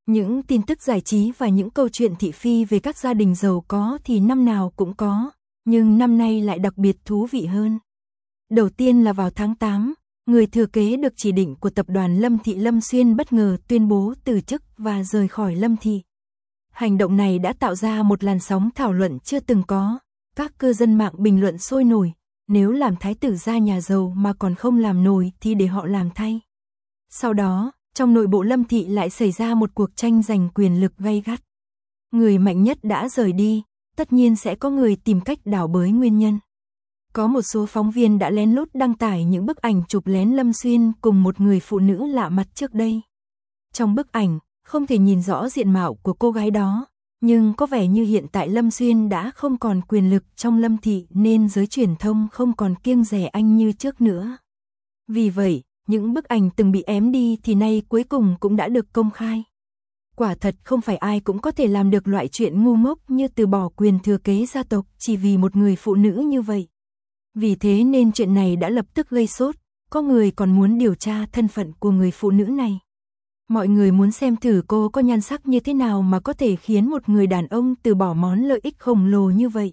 Những tin tức giải trí và những câu chuyện thị phi về các gia đình giàu có thì năm nào cũng có, nhưng năm nay lại đặc biệt thú vị hơn. Đầu tiên là vào tháng tám, người thừa kế được chỉ định của tập đoàn Lâm Thị Lâm Xuyên bất ngờ tuyên bố từ chức và rời khỏi Lâm Thị. Hành động này đã tạo ra một làn sóng thảo luận chưa từng có, các cư dân mạng bình luận sôi nổi, nếu làm thái tử gia nhà giàu mà còn không làm nổi thì để họ làm thay. Sau đó, trong nội bộ Lâm Thị lại xảy ra một cuộc tranh giành quyền lực gay gắt. Người mạnh nhất đã rời đi, tất nhiên sẽ có người tìm cách đào bới nguyên nhân. Có một số phóng viên đã lén lút đăng tải những bức ảnh chụp lén Lâm Xuyên cùng một người phụ nữ lạ mặt trước đây. Trong bức ảnh, không thể nhìn rõ diện mạo của cô gái đó, nhưng có vẻ như hiện tại Lâm Xuyên đã không còn quyền lực trong Lâm Thị nên giới truyền thông không còn kiêng dè anh như trước nữa. Vì vậy, những bức ảnh từng bị ém đi thì nay cuối cùng cũng đã được công khai. Quả thật không phải ai cũng có thể làm được loại chuyện ngu ngốc như từ bỏ quyền thừa kế gia tộc chỉ vì một người phụ nữ như vậy. Vì thế nên chuyện này đã lập tức gây sốt, có người còn muốn điều tra thân phận của người phụ nữ này. Mọi người muốn xem thử cô có nhan sắc như thế nào mà có thể khiến một người đàn ông từ bỏ món lợi ích khổng lồ như vậy.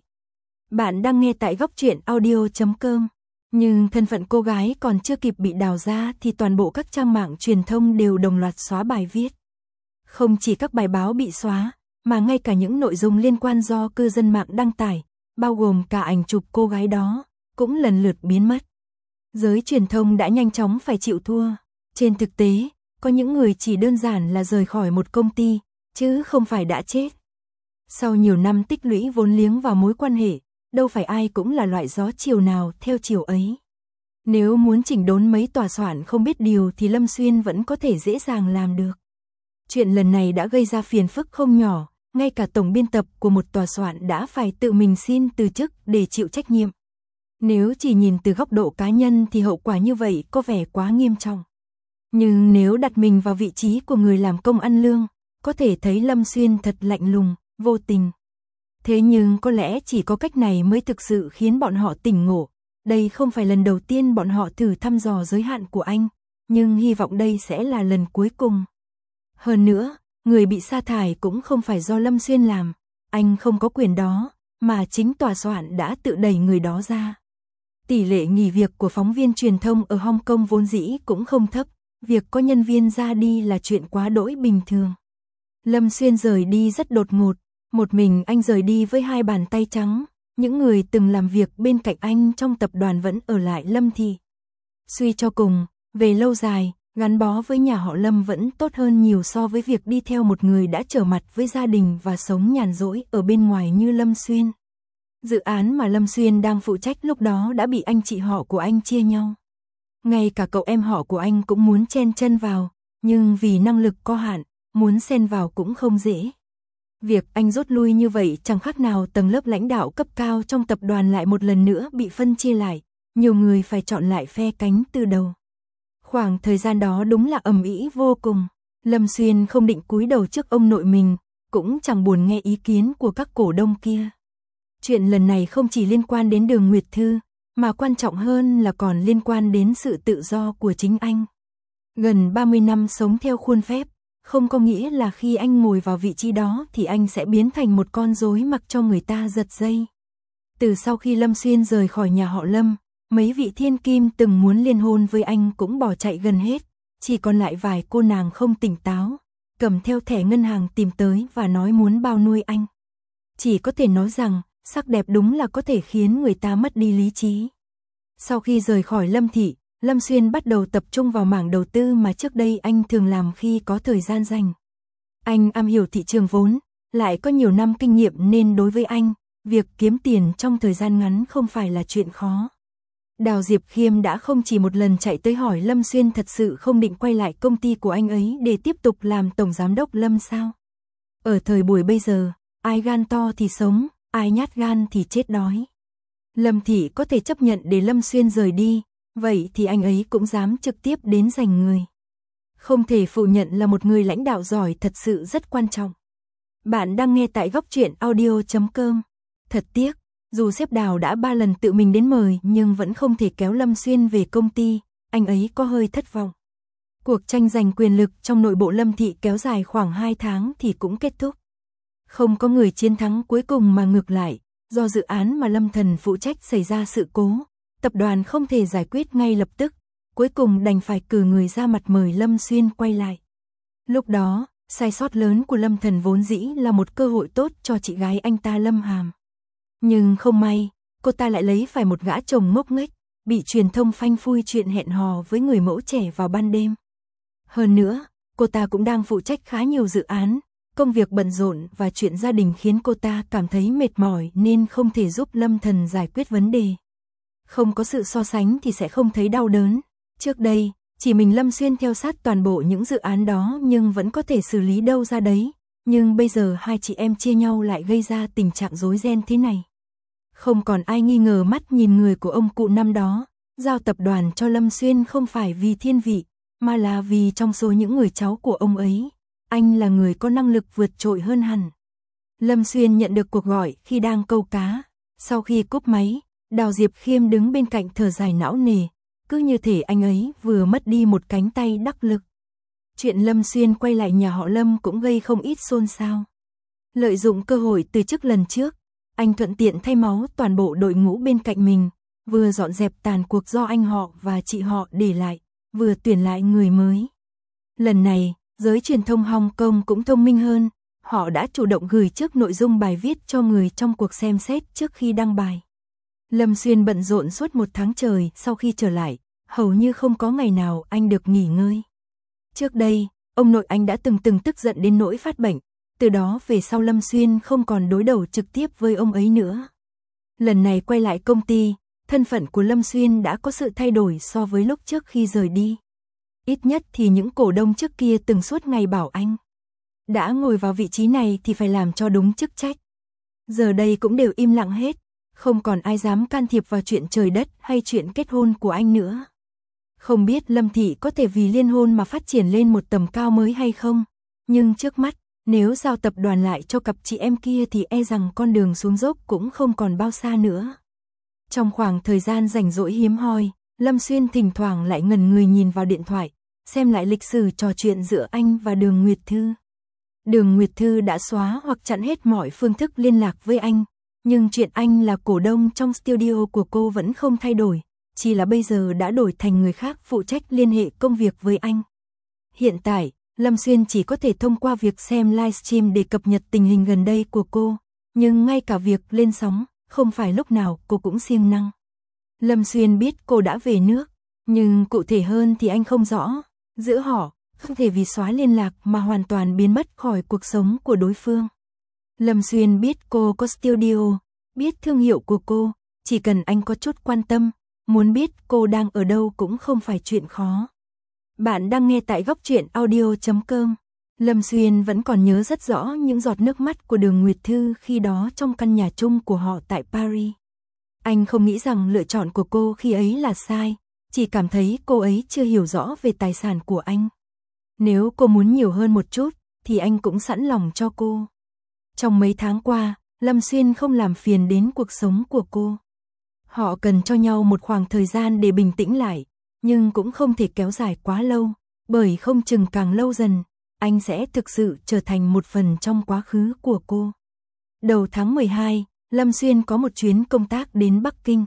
Bạn đang nghe tại góc truyện audio chấm com. Nhưng thân phận cô gái còn chưa kịp bị đào ra thì toàn bộ các trang mạng truyền thông đều đồng loạt xóa bài viết. Không chỉ các bài báo bị xóa, mà ngay cả những nội dung liên quan do cư dân mạng đăng tải, bao gồm cả ảnh chụp cô gái đó, cũng lần lượt biến mất. Giới truyền thông đã nhanh chóng phải chịu thua. Trên thực tế, có những người chỉ đơn giản là rời khỏi một công ty, chứ không phải đã chết. Sau nhiều năm tích lũy vốn liếng vào mối quan hệ, đâu phải ai cũng là loại gió chiều nào theo chiều ấy. Nếu muốn chỉnh đốn mấy tòa soạn không biết điều thì Lâm Xuyên vẫn có thể dễ dàng làm được. Chuyện lần này đã gây ra phiền phức không nhỏ, ngay cả tổng biên tập của một tòa soạn đã phải tự mình xin từ chức để chịu trách nhiệm. Nếu chỉ nhìn từ góc độ cá nhân thì hậu quả như vậy có vẻ quá nghiêm trọng. Nhưng nếu đặt mình vào vị trí của người làm công ăn lương, có thể thấy Lâm Xuyên thật lạnh lùng, vô tình. Thế nhưng có lẽ chỉ có cách này mới thực sự khiến bọn họ tỉnh ngộ. Đây không phải lần đầu tiên bọn họ thử thăm dò giới hạn của anh, nhưng hy vọng đây sẽ là lần cuối cùng. Hơn nữa, người bị sa thải cũng không phải do Lâm Xuyên làm, anh không có quyền đó, mà chính tòa soạn đã tự đẩy người đó ra. Tỷ lệ nghỉ việc của phóng viên truyền thông ở Hong Kong vốn dĩ cũng không thấp, việc có nhân viên ra đi là chuyện quá đỗi bình thường. Lâm Xuyên rời đi rất đột ngột, một mình anh rời đi với hai bàn tay trắng, những người từng làm việc bên cạnh anh trong tập đoàn vẫn ở lại Lâm Thị. Suy cho cùng, về lâu dài, gắn bó với nhà họ Lâm vẫn tốt hơn nhiều so với việc đi theo một người đã trở mặt với gia đình và sống nhàn rỗi ở bên ngoài như Lâm Xuyên. Dự án mà Lâm Xuyên đang phụ trách lúc đó đã bị anh chị họ của anh chia nhau. Ngay cả cậu em họ của anh cũng muốn chen chân vào, nhưng vì năng lực có hạn, muốn xen vào cũng không dễ. Việc anh rút lui như vậy chẳng khác nào tầng lớp lãnh đạo cấp cao trong tập đoàn lại một lần nữa bị phân chia lại, nhiều người phải chọn lại phe cánh từ đầu. Khoảng thời gian đó đúng là ầm ĩ vô cùng, Lâm Xuyên không định cúi đầu trước ông nội mình, cũng chẳng buồn nghe ý kiến của các cổ đông kia. Chuyện lần này không chỉ liên quan đến Đường Nguyệt Thư, mà quan trọng hơn là còn liên quan đến sự tự do của chính anh. Gần ba mươi năm sống theo khuôn phép, không có nghĩa là khi anh ngồi vào vị trí đó thì anh sẽ biến thành một con rối mặc cho người ta giật dây. Từ sau khi Lâm Xuyên rời khỏi nhà họ Lâm, mấy vị thiên kim từng muốn liên hôn với anh cũng bỏ chạy gần hết, chỉ còn lại vài cô nàng không tỉnh táo, cầm theo thẻ ngân hàng tìm tới và nói muốn bao nuôi anh. Chỉ có thể nói rằng, sắc đẹp đúng là có thể khiến người ta mất đi lý trí. Sau khi rời khỏi Lâm Thị, Lâm Xuyên bắt đầu tập trung vào mảng đầu tư mà trước đây anh thường làm khi có thời gian rảnh. Anh am hiểu thị trường vốn, lại có nhiều năm kinh nghiệm nên đối với anh, việc kiếm tiền trong thời gian ngắn không phải là chuyện khó. Đào Diệp Khiêm đã không chỉ một lần chạy tới hỏi Lâm Xuyên thật sự không định quay lại công ty của anh ấy để tiếp tục làm tổng giám đốc Lâm sao? Ở thời buổi bây giờ, ai gan to thì sống, ai nhát gan thì chết đói. Lâm Thị có thể chấp nhận để Lâm Xuyên rời đi, vậy thì anh ấy cũng dám trực tiếp đến giành người. Không thể phủ nhận là một người lãnh đạo giỏi thật sự rất quan trọng. Bạn đang nghe tại góc truyện audio chấm com. Thật tiếc, dù sếp Đào đã ba lần tự mình đến mời nhưng vẫn không thể kéo Lâm Xuyên về công ty, anh ấy có hơi thất vọng. Cuộc tranh giành quyền lực trong nội bộ Lâm Thị kéo dài khoảng hai tháng thì cũng kết thúc. Không có người chiến thắng cuối cùng mà ngược lại, do dự án mà Lâm Thần phụ trách xảy ra sự cố, tập đoàn không thể giải quyết ngay lập tức, cuối cùng đành phải cử người ra mặt mời Lâm Xuyên quay lại. Lúc đó, sai sót lớn của Lâm Thần vốn dĩ là một cơ hội tốt cho chị gái anh ta Lâm Hàm. Nhưng không may, cô ta lại lấy phải một gã chồng ngốc nghếch, bị truyền thông phanh phui chuyện hẹn hò với người mẫu trẻ vào ban đêm. Hơn nữa, cô ta cũng đang phụ trách khá nhiều dự án, công việc bận rộn và chuyện gia đình khiến cô ta cảm thấy mệt mỏi nên không thể giúp Lâm Thần giải quyết vấn đề. Không có sự so sánh thì sẽ không thấy đau đớn. Trước đây, chỉ mình Lâm Xuyên theo sát toàn bộ những dự án đó nhưng vẫn có thể xử lý đâu ra đấy. Nhưng bây giờ hai chị em chia nhau lại gây ra tình trạng rối ren thế này. Không còn ai nghi ngờ mắt nhìn người của ông cụ năm đó, giao tập đoàn cho Lâm Xuyên không phải vì thiên vị, mà là vì trong số những người cháu của ông ấy, anh là người có năng lực vượt trội hơn hẳn. Lâm Xuyên nhận được cuộc gọi khi đang câu cá. Sau khi cúp máy, Đào Diệp Khiêm đứng bên cạnh thở dài não nề, cứ như thể anh ấy vừa mất đi một cánh tay đắc lực. Chuyện Lâm Xuyên quay lại nhà họ Lâm cũng gây không ít xôn xao. Lợi dụng cơ hội từ chức lần trước, anh thuận tiện thay máu toàn bộ đội ngũ bên cạnh mình, vừa dọn dẹp tàn cuộc do anh họ và chị họ để lại, vừa tuyển lại người mới. Lần này, giới truyền thông Hong Kong cũng thông minh hơn, họ đã chủ động gửi trước nội dung bài viết cho người trong cuộc xem xét trước khi đăng bài. Lâm Xuyên bận rộn suốt một tháng trời sau khi trở lại, hầu như không có ngày nào anh được nghỉ ngơi. Trước đây, ông nội anh đã từng từng tức giận đến nỗi phát bệnh, từ đó về sau Lâm Xuyên không còn đối đầu trực tiếp với ông ấy nữa. Lần này quay lại công ty, thân phận của Lâm Xuyên đã có sự thay đổi so với lúc trước khi rời đi. Ít nhất thì những cổ đông trước kia từng suốt ngày bảo anh, đã ngồi vào vị trí này thì phải làm cho đúng chức trách. Giờ đây cũng đều im lặng hết, không còn ai dám can thiệp vào chuyện trời đất hay chuyện kết hôn của anh nữa. Không biết Lâm Thị có thể vì liên hôn mà phát triển lên một tầm cao mới hay không, nhưng trước mắt, nếu giao tập đoàn lại cho cặp chị em kia thì e rằng con đường xuống dốc cũng không còn bao xa nữa. Trong khoảng thời gian rảnh rỗi hiếm hoi, Lâm Xuyên thỉnh thoảng lại ngẩn người nhìn vào điện thoại, xem lại lịch sử trò chuyện giữa anh và Đường Nguyệt Thư. Đường Nguyệt Thư đã xóa hoặc chặn hết mọi phương thức liên lạc với anh, nhưng chuyện anh là cổ đông trong studio của cô vẫn không thay đổi, chỉ là bây giờ đã đổi thành người khác phụ trách liên hệ công việc với anh. Hiện tại, Lâm Xuyên chỉ có thể thông qua việc xem livestream để cập nhật tình hình gần đây của cô, nhưng ngay cả việc lên sóng, không phải lúc nào cô cũng siêng năng. Lâm Xuyên biết cô đã về nước, nhưng cụ thể hơn thì anh không rõ. Giữa họ, không thể vì xóa liên lạc mà hoàn toàn biến mất khỏi cuộc sống của đối phương. Lâm Xuyên biết cô có studio, biết thương hiệu của cô, chỉ cần anh có chút quan tâm, muốn biết cô đang ở đâu cũng không phải chuyện khó. Bạn đang nghe tại góc truyện audio chấm com. Lâm Xuyên vẫn còn nhớ rất rõ những giọt nước mắt của Đường Nguyệt Thư khi đó trong căn nhà chung của họ tại Paris. Anh không nghĩ rằng lựa chọn của cô khi ấy là sai, chỉ cảm thấy cô ấy chưa hiểu rõ về tài sản của anh. Nếu cô muốn nhiều hơn một chút, thì anh cũng sẵn lòng cho cô. Trong mấy tháng qua, Lâm Xuyên không làm phiền đến cuộc sống của cô. Họ cần cho nhau một khoảng thời gian để bình tĩnh lại, nhưng cũng không thể kéo dài quá lâu, bởi không chừng càng lâu dần, anh sẽ thực sự trở thành một phần trong quá khứ của cô. Đầu tháng mười hai, Lâm Xuyên có một chuyến công tác đến Bắc Kinh.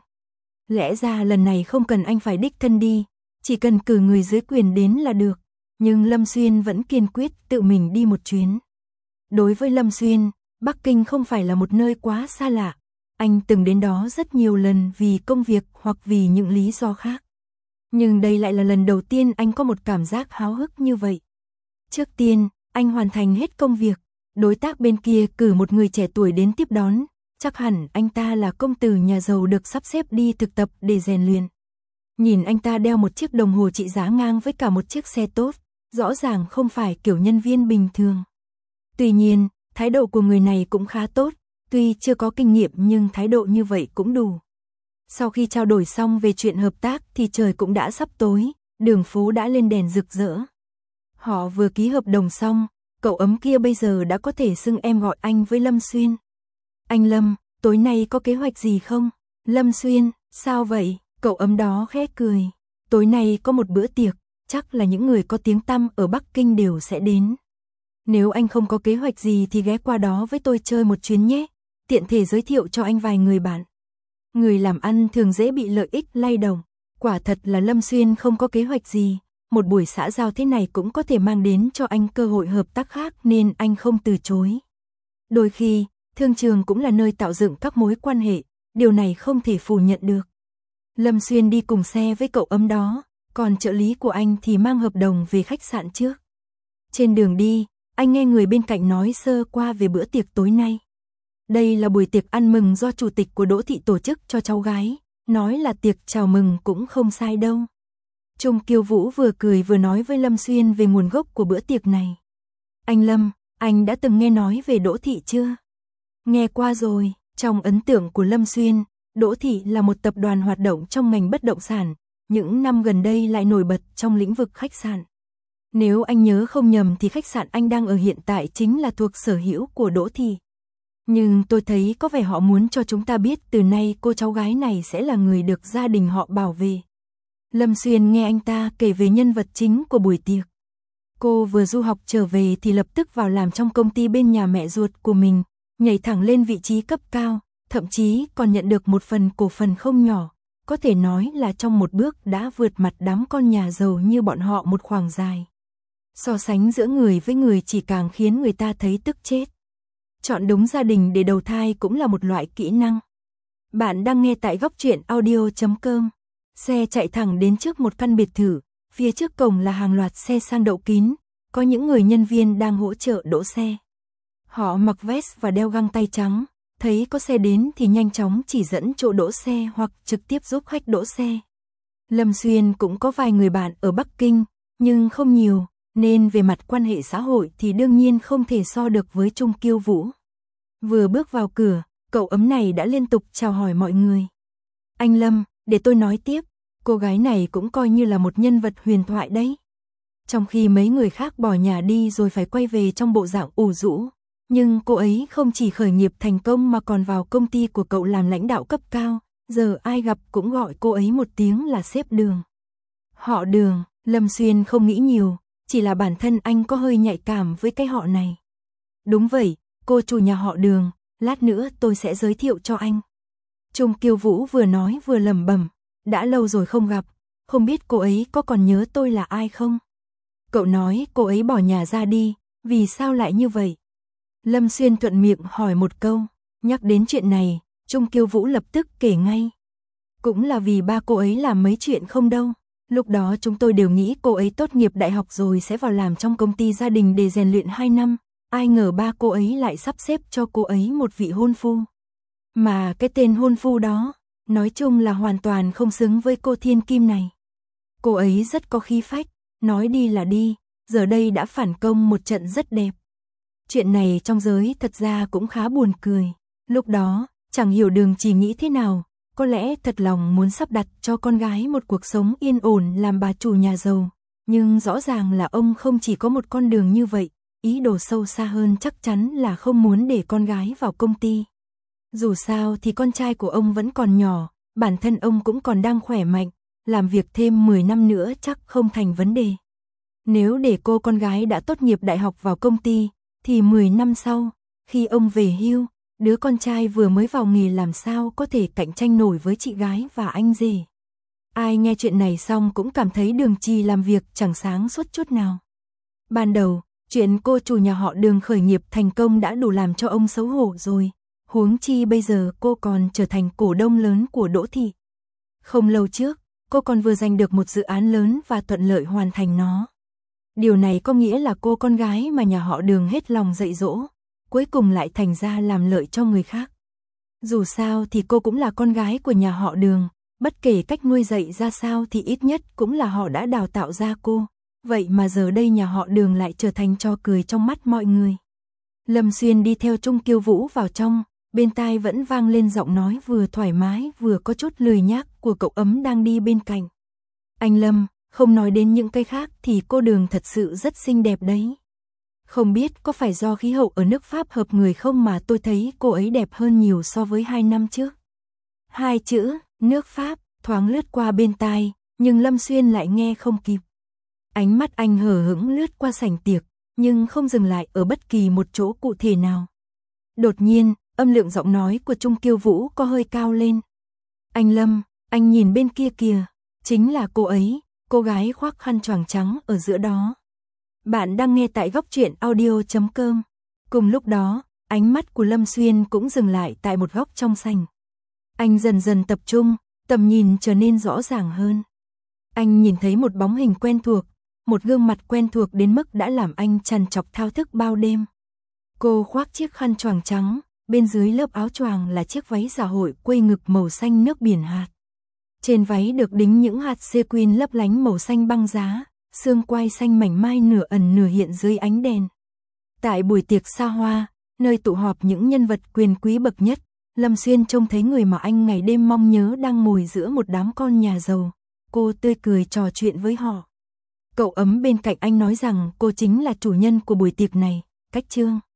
Lẽ ra lần này không cần anh phải đích thân đi, chỉ cần cử người dưới quyền đến là được, nhưng Lâm Xuyên vẫn kiên quyết tự mình đi một chuyến. Đối với Lâm Xuyên, Bắc Kinh không phải là một nơi quá xa lạ, anh từng đến đó rất nhiều lần vì công việc hoặc vì những lý do khác. Nhưng đây lại là lần đầu tiên anh có một cảm giác háo hức như vậy. Trước tiên, anh hoàn thành hết công việc, đối tác bên kia cử một người trẻ tuổi đến tiếp đón, chắc hẳn anh ta là công tử nhà giàu được sắp xếp đi thực tập để rèn luyện. Nhìn anh ta đeo một chiếc đồng hồ trị giá ngang với cả một chiếc xe tốt, rõ ràng không phải kiểu nhân viên bình thường. Tuy nhiên, thái độ của người này cũng khá tốt, tuy chưa có kinh nghiệm nhưng thái độ như vậy cũng đủ. Sau khi trao đổi xong về chuyện hợp tác thì trời cũng đã sắp tối, đường phố đã lên đèn rực rỡ. Họ vừa ký hợp đồng xong, cậu ấm kia bây giờ đã có thể xưng em gọi anh với Lâm Xuyên. Anh Lâm, tối nay có kế hoạch gì không? Lâm Xuyên, sao vậy? Cậu ấm đó khẽ cười. Tối nay có một bữa tiệc, chắc là những người có tiếng tăm ở Bắc Kinh đều sẽ đến. Nếu anh không có kế hoạch gì thì ghé qua đó với tôi chơi một chuyến nhé, tiện thể giới thiệu cho anh vài người bạn. Người làm ăn thường dễ bị lợi ích lay động, quả thật là Lâm Xuyên không có kế hoạch gì, một buổi xã giao thế này cũng có thể mang đến cho anh cơ hội hợp tác khác nên anh không từ chối. Đôi khi, thương trường cũng là nơi tạo dựng các mối quan hệ, điều này không thể phủ nhận được. Lâm Xuyên đi cùng xe với cậu ấm đó, còn trợ lý của anh thì mang hợp đồng về khách sạn trước. Trên đường đi, anh nghe người bên cạnh nói sơ qua về bữa tiệc tối nay. Đây là buổi tiệc ăn mừng do chủ tịch của Đỗ thị tổ chức cho cháu gái, nói là tiệc chào mừng cũng không sai đâu. Trung Kiêu Vũ vừa cười vừa nói với Lâm Xuyên về nguồn gốc của bữa tiệc này. Anh Lâm, anh đã từng nghe nói về Đỗ thị chưa? Nghe qua rồi, trong ấn tượng của Lâm Xuyên, Đỗ thị là một tập đoàn hoạt động trong ngành bất động sản, những năm gần đây lại nổi bật trong lĩnh vực khách sạn. Nếu anh nhớ không nhầm thì khách sạn anh đang ở hiện tại chính là thuộc sở hữu của Đỗ thị. Nhưng tôi thấy có vẻ họ muốn cho chúng ta biết từ nay cô cháu gái này sẽ là người được gia đình họ bảo vệ. Lâm Xuyên nghe anh ta kể về nhân vật chính của buổi tiệc. Cô vừa du học trở về thì lập tức vào làm trong công ty bên nhà mẹ ruột của mình, nhảy thẳng lên vị trí cấp cao, thậm chí còn nhận được một phần cổ phần không nhỏ, có thể nói là trong một bước đã vượt mặt đám con nhà giàu như bọn họ một khoảng dài. So sánh giữa người với người chỉ càng khiến người ta thấy tức chết. Chọn đúng gia đình để đầu thai cũng là một loại kỹ năng. Bạn đang nghe tại góc truyện audio chấm com. Xe chạy thẳng đến trước một căn biệt thự, phía trước cổng là hàng loạt xe sang đậu kín, có những người nhân viên đang hỗ trợ đỗ xe. Họ mặc vest và đeo găng tay trắng, thấy có xe đến thì nhanh chóng chỉ dẫn chỗ đỗ xe hoặc trực tiếp giúp khách đỗ xe. Lâm Xuyên cũng có vài người bạn ở Bắc Kinh, nhưng không nhiều, nên về mặt quan hệ xã hội thì đương nhiên không thể so được với Trung Kiêu Vũ. Vừa bước vào cửa, cậu ấm này đã liên tục chào hỏi mọi người. Anh Lâm, để tôi nói tiếp, cô gái này cũng coi như là một nhân vật huyền thoại đấy. Trong khi mấy người khác bỏ nhà đi rồi phải quay về trong bộ dạng ủ rũ, nhưng cô ấy không chỉ khởi nghiệp thành công mà còn vào công ty của cậu làm lãnh đạo cấp cao, giờ ai gặp cũng gọi cô ấy một tiếng là sếp Đường. Họ Đường, Lâm Xuyên không nghĩ nhiều, chỉ là bản thân anh có hơi nhạy cảm với cái họ này. Đúng vậy, cô chủ nhà họ Đường, lát nữa tôi sẽ giới thiệu cho anh. Trung Kiêu Vũ vừa nói vừa lẩm bẩm, đã lâu rồi không gặp, không biết cô ấy có còn nhớ tôi là ai không? Cậu nói cô ấy bỏ nhà ra đi, vì sao lại như vậy? Lâm Xuyên thuận miệng hỏi một câu, nhắc đến chuyện này, Trung Kiêu Vũ lập tức kể ngay. Cũng là vì ba cô ấy làm mấy chuyện không đâu. Lúc đó chúng tôi đều nghĩ cô ấy tốt nghiệp đại học rồi sẽ vào làm trong công ty gia đình để rèn luyện hai năm, ai ngờ ba cô ấy lại sắp xếp cho cô ấy một vị hôn phu. Mà cái tên hôn phu đó, nói chung là hoàn toàn không xứng với cô thiên kim này. Cô ấy rất có khí phách, nói đi là đi, giờ đây đã phản công một trận rất đẹp. Chuyện này trong giới thật ra cũng khá buồn cười. Lúc đó, chẳng hiểu Đường chỉ nghĩ thế nào, có lẽ thật lòng muốn sắp đặt cho con gái một cuộc sống yên ổn làm bà chủ nhà giàu. Nhưng rõ ràng là ông không chỉ có một con đường như vậy, ý đồ sâu xa hơn chắc chắn là không muốn để con gái vào công ty. Dù sao thì con trai của ông vẫn còn nhỏ, bản thân ông cũng còn đang khỏe mạnh, làm việc thêm mười năm nữa chắc không thành vấn đề. Nếu để cô con gái đã tốt nghiệp đại học vào công ty, thì mười năm sau, khi ông về hưu, đứa con trai vừa mới vào nghề làm sao có thể cạnh tranh nổi với chị gái và anh rể. Ai nghe chuyện này xong cũng cảm thấy Đường Trì làm việc chẳng sáng suốt chút nào. Ban đầu, chuyện cô chủ nhà họ Đường khởi nghiệp thành công đã đủ làm cho ông xấu hổ rồi. Huống chi bây giờ cô còn trở thành cổ đông lớn của Đỗ thị. Không lâu trước, cô còn vừa giành được một dự án lớn và thuận lợi hoàn thành nó. Điều này có nghĩa là cô con gái mà nhà họ Đường hết lòng dạy dỗ, cuối cùng lại thành ra làm lợi cho người khác. Dù sao thì cô cũng là con gái của nhà họ Đường, bất kể cách nuôi dạy ra sao thì ít nhất cũng là họ đã đào tạo ra cô. Vậy mà giờ đây nhà họ Đường lại trở thành trò cười trong mắt mọi người. Lâm Xuyên đi theo Trung Kiêu Vũ vào trong, bên tai vẫn vang lên giọng nói vừa thoải mái vừa có chút lười nhác của cậu ấm đang đi bên cạnh. Anh Lâm, không nói đến những cái khác thì cô Đường thật sự rất xinh đẹp đấy. Không biết có phải do khí hậu ở nước Pháp hợp người không mà tôi thấy cô ấy đẹp hơn nhiều so với hai năm trước. Hai chữ, nước Pháp, thoáng lướt qua bên tai, nhưng Lâm Xuyên lại nghe không kịp. Ánh mắt anh hờ hững lướt qua sảnh tiệc, nhưng không dừng lại ở bất kỳ một chỗ cụ thể nào. Đột nhiên, âm lượng giọng nói của Trung Kiêu Vũ có hơi cao lên. Anh Lâm, anh nhìn bên kia kìa, chính là cô ấy, cô gái khoác khăn choàng trắng ở giữa đó. Bạn đang nghe tại góc truyện audio chấm com. Cùng lúc đó, ánh mắt của Lâm Xuyên cũng dừng lại tại một góc trong sảnh. Anh dần dần tập trung, tầm nhìn trở nên rõ ràng hơn. Anh nhìn thấy một bóng hình quen thuộc, một gương mặt quen thuộc đến mức đã làm anh trằn trọc thao thức bao đêm. Cô khoác chiếc khăn choàng trắng, bên dưới lớp áo choàng là chiếc váy dạ hội quây ngực màu xanh nước biển hạt. Trên váy được đính những hạt sequin lấp lánh màu xanh băng giá, xương quai xanh mảnh mai nửa ẩn nửa hiện dưới ánh đèn. Tại buổi tiệc xa hoa, nơi tụ họp những nhân vật quyền quý bậc nhất, Lâm Xuyên trông thấy người mà anh ngày đêm mong nhớ đang ngồi giữa một đám con nhà giàu. Cô tươi cười trò chuyện với họ. Cậu ấm bên cạnh anh nói rằng cô chính là chủ nhân của buổi tiệc này, cách chương.